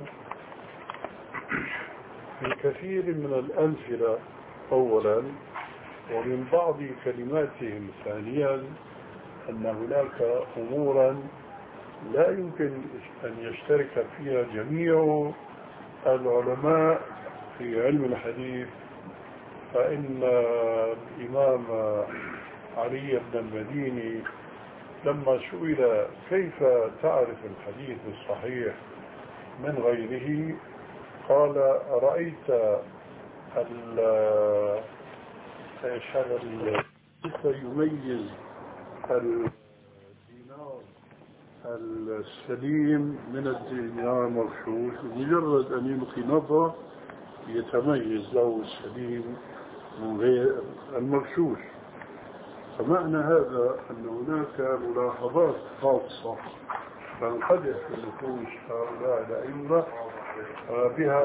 في كثير من الأمثلة أولا ومن بعض كلماتهم ثانيا أن هناك أمورا لا يمكن أن يشترك فيها جميع العلماء في علم الحديث. فإن الإمام علي بن المديني لما سئل كيف تعرف الحديث الصحيح من غيره قال: رأيت كيف يميز الدينار السليم من الدينار المغشوش، مجرد أن يلقي نظرة يتميز له السليم من غير المغشوش. فمعنى هذا أن هناك ملاحظات خاصة تنقدح في نفوس هؤلاء الأئمة بها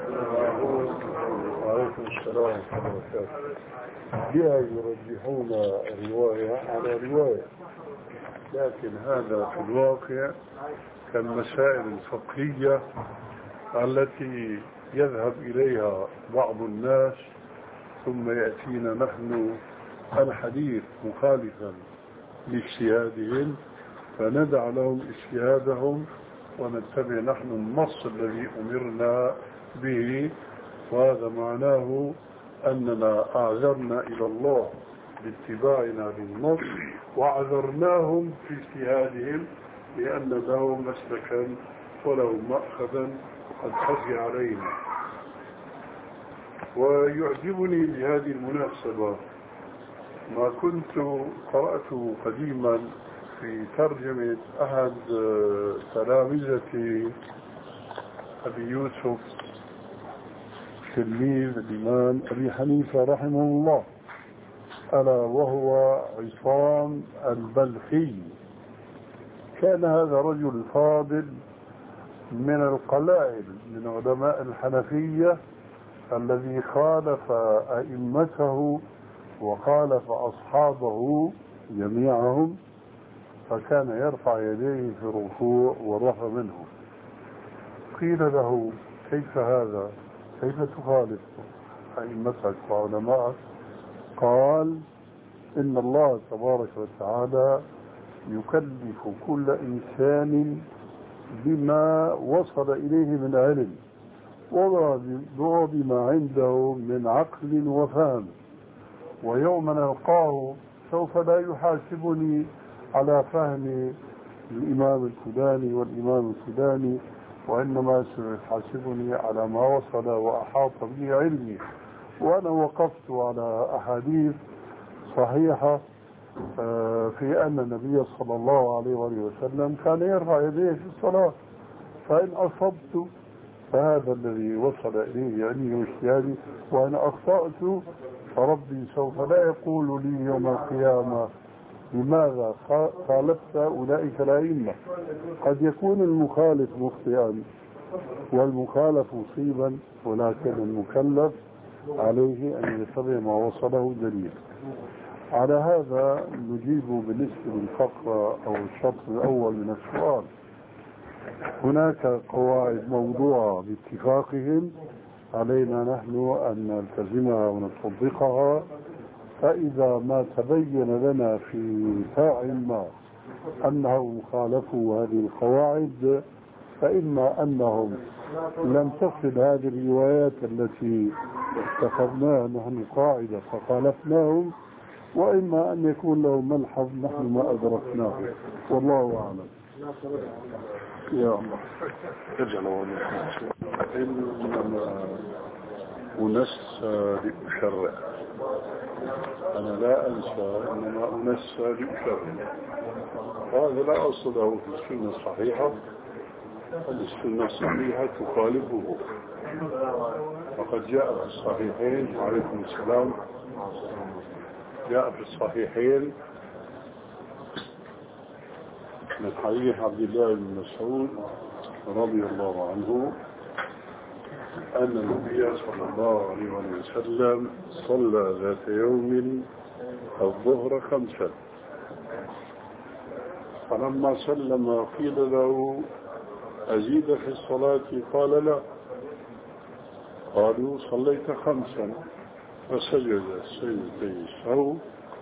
وعليكم السلام ورحمة الله وبركاته بها يرجحون رواية على رواية، لكن هذا في الواقع كالمسائل الفقهية التي يذهب إليها بعض الناس ثم يأتينا نحن الحديث مخالفا لاجتهادهم فندع لهم اجتهادهم ونتبع نحن النص الذي أمرنا به، وهذا معناه أننا أعذرنا إلى الله باتباعنا للنص وعذرناهم في اجتهادهم لأن لهم مسلكا ولهم مأخذا قد خفي علينا. ويعجبني بهذه المناسبة ما كنت قرأته قديما في ترجمة أحد تلامذة أبي يوسف تلميذ الإمام أبي حنيفة رحمه الله، ألا وهو عصام البلخي. كان هذا رجل فاضل من القلائل من علماء الحنفية الذي خالف أئمته وخالف أصحابه جميعهم، فكان يرفع يديه في الركوع والرفع منه. قيل له كيف هذا؟ كيف تخالف أئمتك وعلماءك؟ قال إن الله تبارك وتعالى يكلف كل إنسان بما وصل إليه من علم وبما عنده من عقل وفهم، ويوم نلقاه سوف لا يحاسبني على فهم الإمام الفلاني والإمام الفلاني، وإنما سيحاسبني على ما وصل وأحاط به علمي. وأنا وقفت على أحاديث صحيحة في أن النبي صلى الله عليه وسلم كان يرفع يديه في الصلاة، فإن أصبت فهذا الذي وصل إليه علمي واجتهادي، وإن أخطأت فربي سوف لا يقول لي يوم القيامة لماذا خالفت أولئك الأئمة. قد يكون المخالف مخطئا والمخالف مصيبا، ولكن المكلف عليه أن يتبع ما وصله دليل. على هذا نجيب بالنسبة للفقرة أو الشطر الأول من السؤال. هناك قواعد موضوعة باتفاقهم علينا نحن أن نلتزمها ونطبقها، فإذا ما تبين لنا في ساع ما أنهم خالفوا هذه القواعد فإما أنهم لم تصل هذه الروايات التي اتخذناها نحن قاعدة فخالفناهم، وإما أن يكون لهم ملحظ نحن ما أدركناه، والله أعلم. يا الله ارجع لهم. إنما أنسى لأشرع، أنا لا أنسى إنما أنسى لأشرع، هذا لا أصل له في السنة الصحيحة. السنة الصحيحة تخالفه، وقد جاء في الصحيحين وعليكم السلام جاء في الصحيحين من حديث عبد الله بن مسعود رضي الله عنه أن النبي صلى الله عليه وسلم صلى ذات يوم الظهر خمسا، فلما سلم قيل له أزيد في الصلاة؟ قال لا. قالوا صليت خمسا، فسجد سجدتي السهو،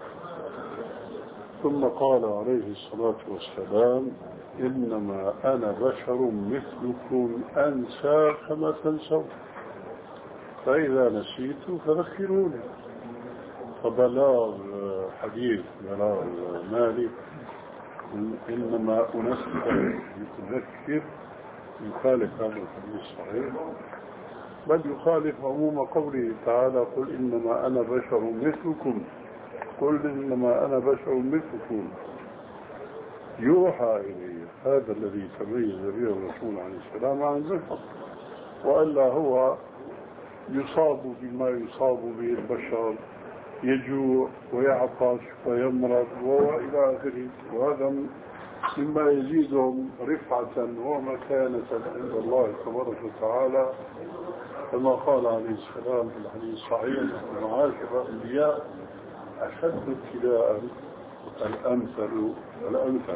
ثم قال عليه الصلاة والسلام إنما أنا بشر مثلكم أنسى كما تنسون، فإذا نسيت فذكروني. فبلاغ حديث بلاغ مالك إنما أنسى يتذكر يخالف هذا الحديث الصحيح، بل يخالف عموم قوله تعالى قل إنما أنا بشر مثلكم، قل إنما أنا بشر مثلكم يوحى إلي. هذا الذي تميز به الرسول عليه السلام عن البشر، وألا هو يصاب بما يصاب به البشر يجوع ويعطش ويمرض وإلى آخره، وهذا مما يزيدهم رفعة ومكانة عند الله تبارك وتعالى، كما قال عليه السلام في الحديث الصحيح: معاشر الأنبياء أشد ابتلاء الأمثل الأمثل.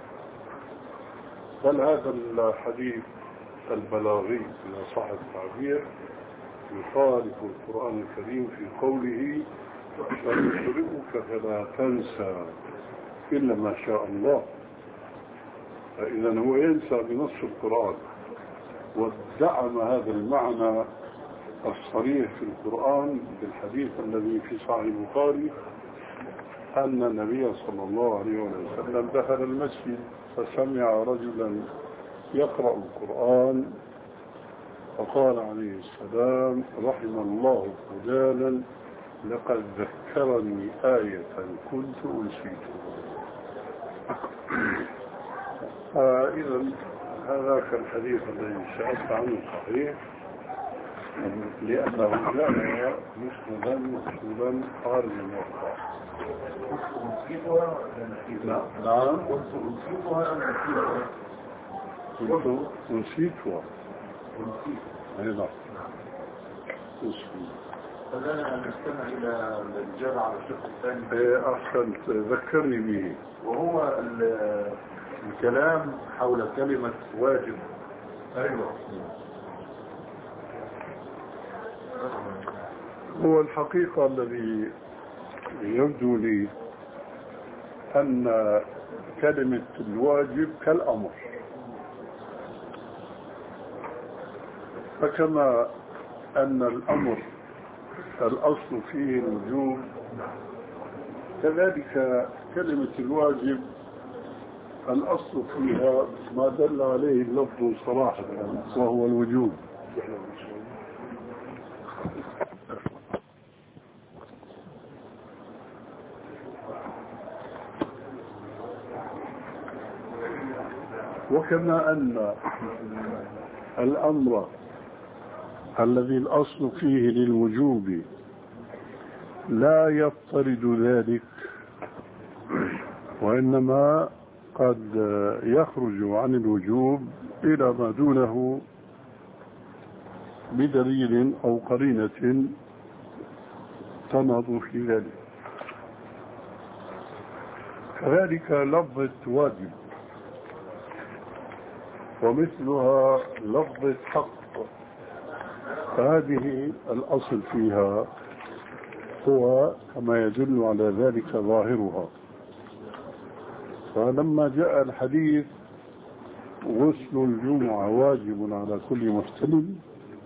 بل هذا الحديث البلاغي إذا صح التعبير يخالف القرآن الكريم في قوله: سنقرئك فلا تنسى إلا ما شاء الله. فإذا هو ينسى بنص القرآن، ودعم هذا المعنى الصريح في القرآن بالحديث الذي في صحيح البخاري أن النبي صلى الله عليه وسلم دخل المسجد فسمع رجلا يقرأ القرآن فقال عليه السلام: رحم الله فلانا لقد ذكرني آية كنت أنسيتها. إذا هذاك الحديث الذي سألت عنه صحيح، لأنه جاء مسندا مكتوبا خارج الموقع. نعم كنت أنسيتها. أيضا فلنا نستمع إلى الإجابة على الشق الثاني. أحسنت، ذكرني به. وهو الكلام حول كلمة واجب. أيوة. هو الحقيقة الذي يبدو لي أن كلمة الواجب كالأمر، فكما أن الأمر الأصل فيه الوجوب، كذلك كلمة الواجب الأصل فيها ما دل عليه اللفظ صراحة وهو الوجوب. وكما أن الأمر الذي الأصل فيه للوجوب لا يضطرد ذلك، وإنما قد يخرج عن الوجوب إلى ما دونه بدليل أو قرينة تنهض في ذلك. كذلك لفظة واجب ومثلها لفظة حق، فهذه الأصل فيها هو كما يدل على ذلك ظاهرها. فلما جاء الحديث غسل الجمعة واجب على كل محتلم،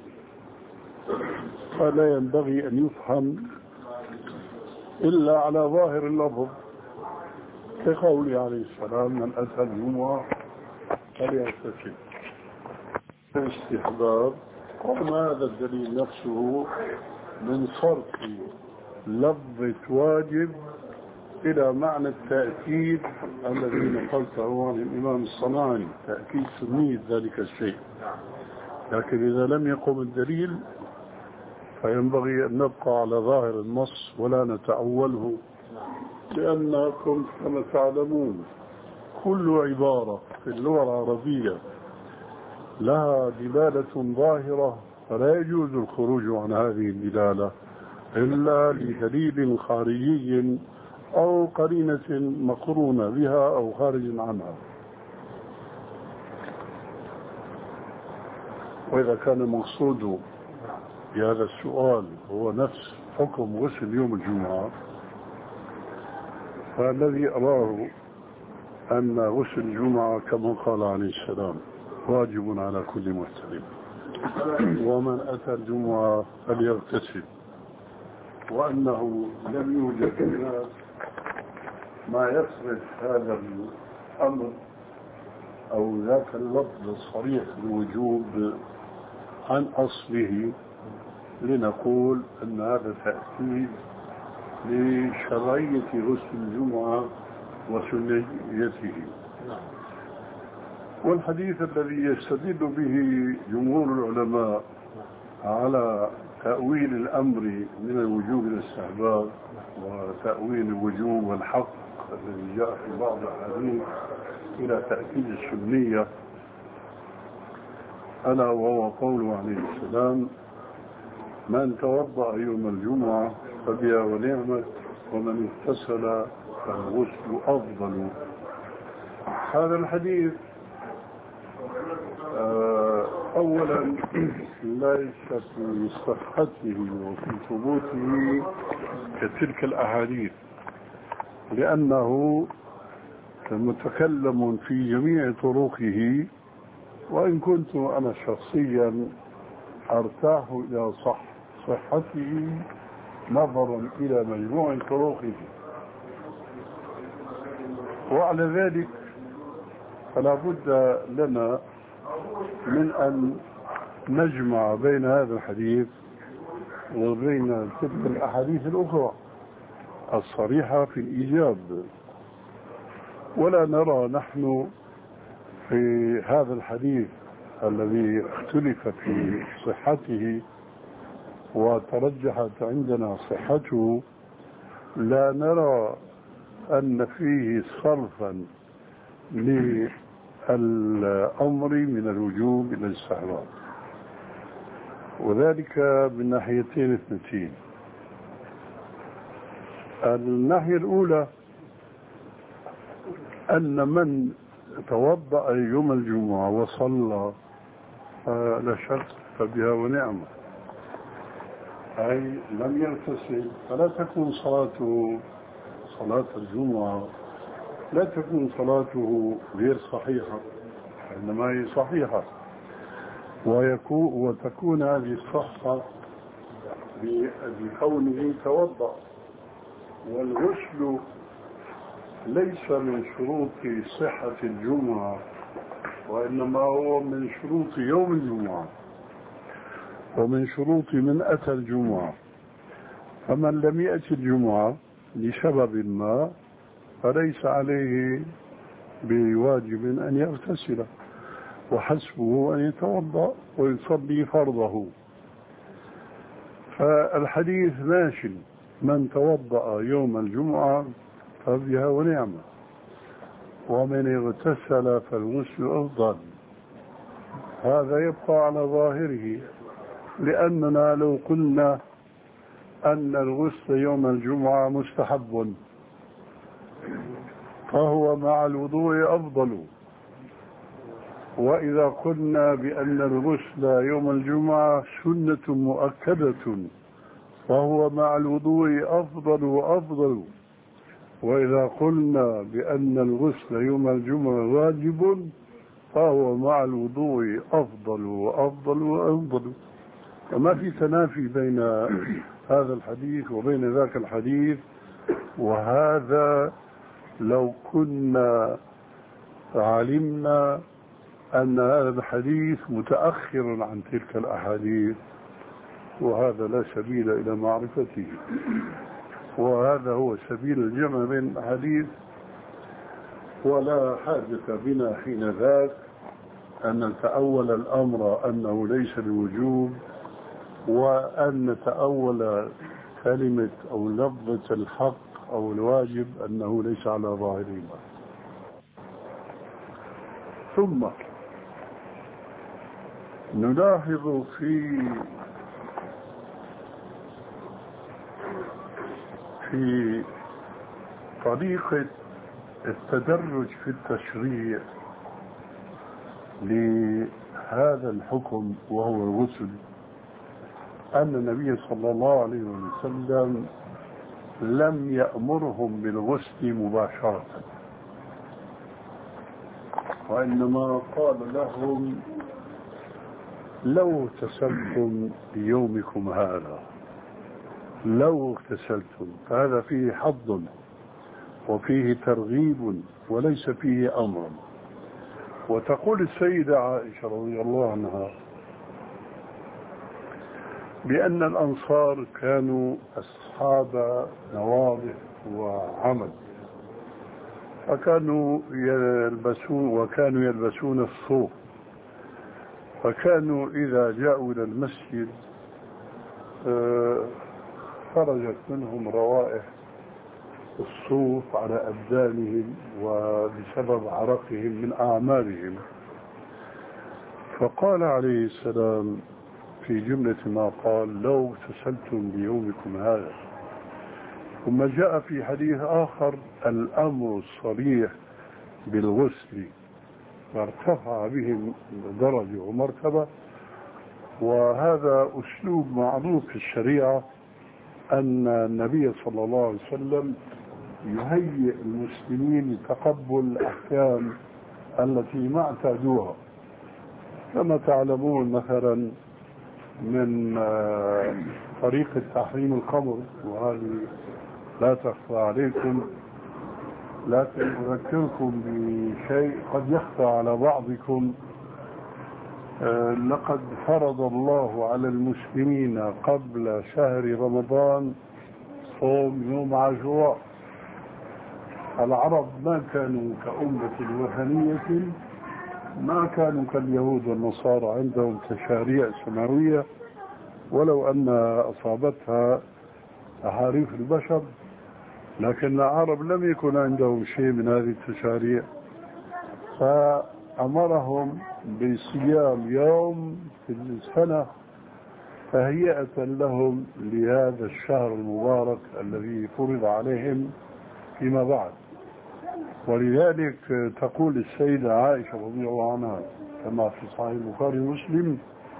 فلا ينبغي أن يفهم إلا على ظاهر اللفظ، كقول عليه السلام: من أتى الجمعة فليغتسل. الاستحباب قام هذا الدليل نفسه من صرف لفظة واجب إلى معنى التأكيد الذي نقلته عن الإمام الصنعاني، تأكيد سمية ذلك الشيء. لكن إذا لم يقم الدليل فينبغي أن نبقى على ظاهر النص ولا نتأوله، لأنكم كما تعلمون كل عبارة في اللغة العربية لها دلالة ظاهرة، فلا يجوز الخروج عن هذه الدلالة إلا لدليل خارجي أو قرينة مقرونة بها أو خارج عنها. وإذا كان المقصود بهذا السؤال هو نفس حكم غسل يوم الجمعة، فالذي أراه أن غسل الجمعة كما قال عليه السلام واجب على كل محترم، ومن أتى الجمعة فليغتسل، وأنه لم يوجد في الناس ما يصرف هذا الأمر أو ذاك اللفظ الصريح بالوجوب عن أصله، لنقول أن هذا تأكيد لشرعية غسل الجمعة وسنيته. والحديث الذي يستدل به جمهور العلماء على تأويل الأمر من الوجوب إلى الاستحباب وتأويل الوجوب والحق الذي جاء في بعض الأحاديث إلى تأكيد السنية، ألا وهو قوله عليه السلام: من توضأ يوم الجمعة فبها ونعمة ومن اغتسل فالغسل أفضل. هذا الحديث أولا ليس في صحته وفي ثبوته كتلك الأحاديث، لأنه متكلم في جميع طرقه، وإن كنت أنا شخصيا أرتاح إلى صح صحته نظرا إلى مجموع طرقه. وعلى ذلك فلا بد لنا من أن نجمع بين هذا الحديث وبين تلك الأحاديث الأخرى الصريحة في الإيجاب، ولا نرى نحن في هذا الحديث الذي اختلف في صحته وترجحت عندنا صحته، لا نرى أن فيه صرفا للأمر من الوجوب إلى الاستحباب، وذلك من ناحيتين اثنتين. الناحية الأولى أن من توضأ يوم الجمعة وصلى لا شك فبها ونعمة، أي لم يغتسل فلا تكون صلاته صلاة الجمعة لا تكون صلاته غير صحيحة، إنما هي صحيحة، ويكون وتكون هذه الصحة بكونه توضأ. والغسل ليس من شروط صحة الجمعة، وإنما هو من شروط يوم الجمعة ومن شروط من أتى الجمعة. فمن لم يأتي الجمعة لسبب ما فليس عليه بواجب أن يغتسل، وحسبه أن يتوضأ ويصلي فرضه. فالحديث ماشي: من توضأ يوم الجمعة فبها ونعمة ومن اغتسل فالغسل أفضل. هذا يبقى على ظاهره، لأننا لو قلنا أن الغسل يوم الجمعة مستحب فهو مع الوضوء أفضل، وإذا قلنا بأن الغسل يوم الجمعة سنة مؤكدة فهو مع الوضوء أفضل وأفضل، وإذا قلنا بأن الغسل يوم الجمعة واجب فهو مع الوضوء أفضل وأفضل وأفضل. فما في تنافي بين هذا الحديث وبين ذاك الحديث. وهذا لو كنا علمنا أن هذا الحديث متأخر عن تلك الأحاديث، وهذا لا سبيل إلى معرفته، وهذا هو سبيل الجمع بين الأحاديث. ولا حاجة بنا حين ذاك أن نتأول الأمر أنه ليس بوجوب، وأن نتأول كلمة أو لفظة الحق أو الواجب أنه ليس على ظاهره. ثم نلاحظ في في طريقة التدرج في التشريع لهذا الحكم وهو الغسل أن النبي صلى الله عليه وسلم لم يأمرهم بالغسل مباشرة، وإنما قال لهم: لو اغتسلتم بيومكم هذا، لو اغتسلتم، فهذا فيه حظ وفيه ترغيب وليس فيه أمر. وتقول السيدة عائشة رضي الله عنها بأن الأنصار كانوا أصحاب نواضح وعمل، فكانوا يلبسون وكانوا يلبسون الصوف، فكانوا إذا جاءوا إلى المسجد خرجت منهم روائح الصوف على أبدانهم وبسبب عرقهم من أعمالهم. فقال عليه السلام في جملة ما قال: لو اغتسلتم بيومكم هذا. ثم جاء في حديث آخر الأمر الصريح بالغسل، فارتفع بهم درجة ومرتبة. وهذا أسلوب معروف في الشريعة، أن النبي صلى الله عليه وسلم يهيئ المسلمين لتقبل الأحكام التي ما اعتادوها. كما تعلمون مثلا من طريقة تحريم الخمر، وهذه لا تخفى عليكم، لكن أذكركم بشيء قد يخفى على بعضكم. لقد فرض الله على المسلمين قبل شهر رمضان صوم يوم عاشوراء. العرب ما كانوا كأمة وثنية، ما كانوا كاليهود والنصارى عندهم تشاريع سماوية ولو أن أصابتها أحاريف البشر، لكن العرب لم يكن عندهم شيء من هذه التشاريع، فأمرهم بصيام يوم في السنة تهيئة لهم لهذا الشهر المبارك الذي فرض عليهم فيما بعد. ولذلك تقول السيدة عائشة رضي الله عنها كما في صحيح البخاري ومسلم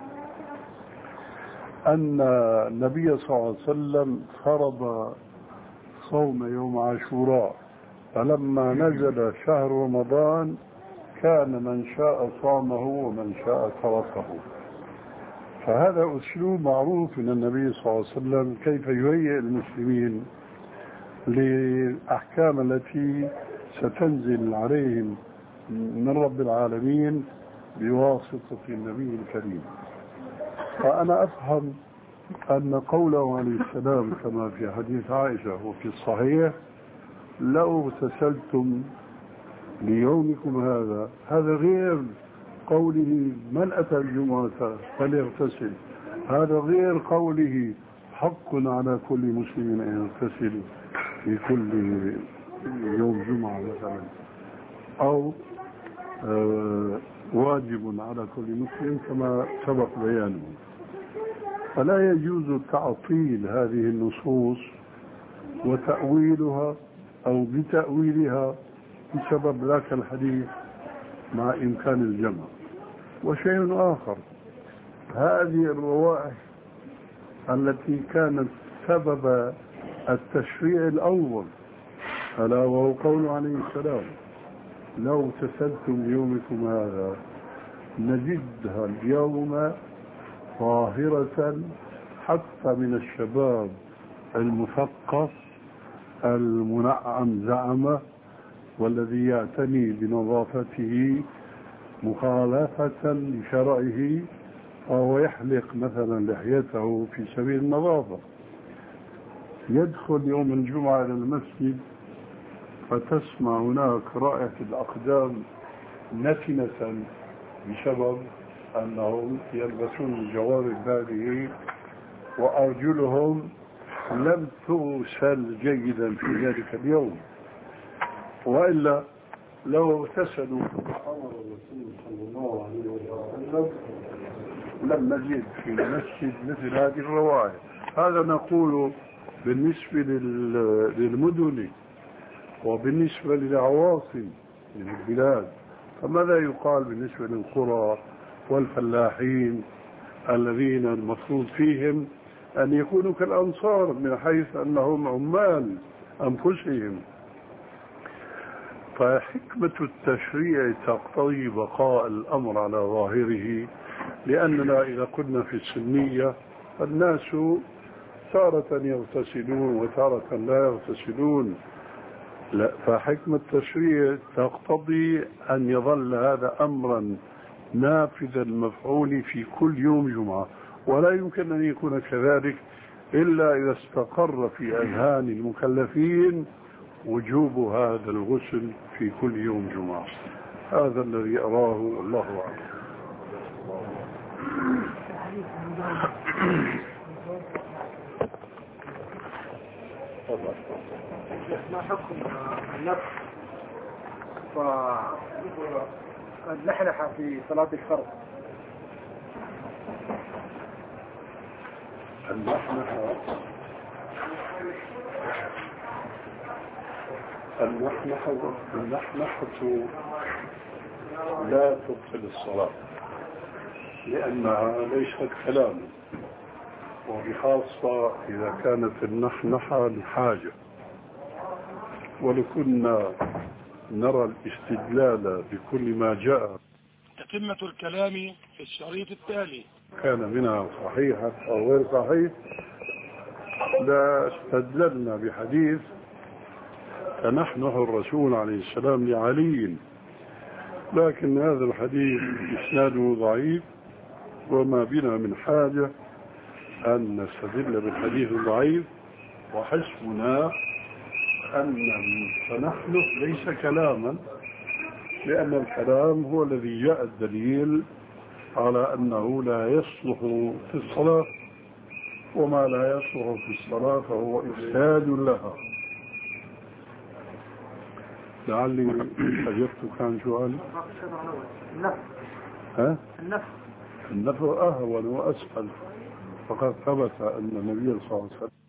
أن النبي صلى الله عليه وسلم فرض صوم يوم عاشوراء، فلما نزل شهر رمضان كان من شاء صامه ومن شاء تركه. فهذا أسلوب معروف من النبي صلى الله عليه وسلم كيف يهيئ المسلمين للأحكام التي ستنزل عليهم من رب العالمين بواسطة النبي الكريم. فأنا أفهم أن قوله عليه السلام كما في حديث عائشة وفي الصحيح: لو اغتسلتم ليومكم هذا، هذا غير قوله من أتى الجمعة فليغتسل، هذا غير قوله حق على كل مسلم أن يغتسل في كل يوم جمعة مثلا، أو آه واجب على كل مسلم كما سبق بيانه. فلا يجوز تعطيل هذه النصوص وتأويلها أو بتأويلها بسبب ذاك الحديث مع إمكان الجمع. وشيء آخر، هذه الروائح التي كانت سبب التشريع الأول ألا وهو قول عليه السلام: لو اغتسلتم يومكم هذا، نجدها اليوم ظاهرة حتى من الشباب المثقف المنعم زعمه والذي يعتني بنظافته مخالفة لشرعه، وهو يحلق مثلا لحيته في سبيل النظافة، يدخل يوم الجمعة إلى المسجد فتسمع هناك رائحة الأقدام نتنة بسبب أنهم يلبسون الجوارب هذه وأرجلهم لم تغسل جيدا في ذلك اليوم. وإلا لو اغتسلوا أمر الرسول صلى الله عليه وسلم لم نجد في المسجد مثل هذه الروائح. هذا نقول بالنسبة للمدن، وبالنسبة للعواصم من البلاد فماذا يقال بالنسبة للقرى والفلاحين الذين المفروض فيهم أن يكونوا كالأنصار من حيث أنهم عمال أنفسهم؟ فحكمة التشريع تقتضي بقاء الأمر على ظاهره، لأننا إذا كنا في السنية الناس تارة يغتسلون وتارة لا يغتسلون، لا، فحكمة التشريع تقتضي أن يظل هذا أمرا نافذا المفعول في كل يوم جمعة، ولا يمكن أن يكون كذلك إلا إذا استقر في أذهان المكلفين وجوب هذا الغسل في كل يوم جمعة. هذا الذي أراه، الله أعلم. تفضل. ما حكم النفس والنحنحة في صلاة الفرض؟ النحنحة النحنحة النحنحة لا تبطل الصلاة لأنها ليست كلاما، وبخاصة إذا كانت النحنحة لحاجة. ولكنا نرى الاستدلال بكل ما جاء تتمة الكلام في الشريط التالي كان منها صحيحة أو غير صحيح، لا استدللنا بحديث تنحنح الرسول عليه السلام لعلي، لكن هذا الحديث إسناده ضعيف، وما بنا من حاجة أن نستدل بالحديث الضعيف، وحسبنا أن التنحنح ليس كلاما، لأن الكلام هو الذي جاء الدليل على أنه لا يصلح في الصلاة، وما لا يصلح في الصلاة فهو إفساد لها. لعلي أجبتك عن سؤالي. النفس ها؟ النفس النفس أهون وأسهل، فقد ثبت أن النبي صلى الله عليه وسلم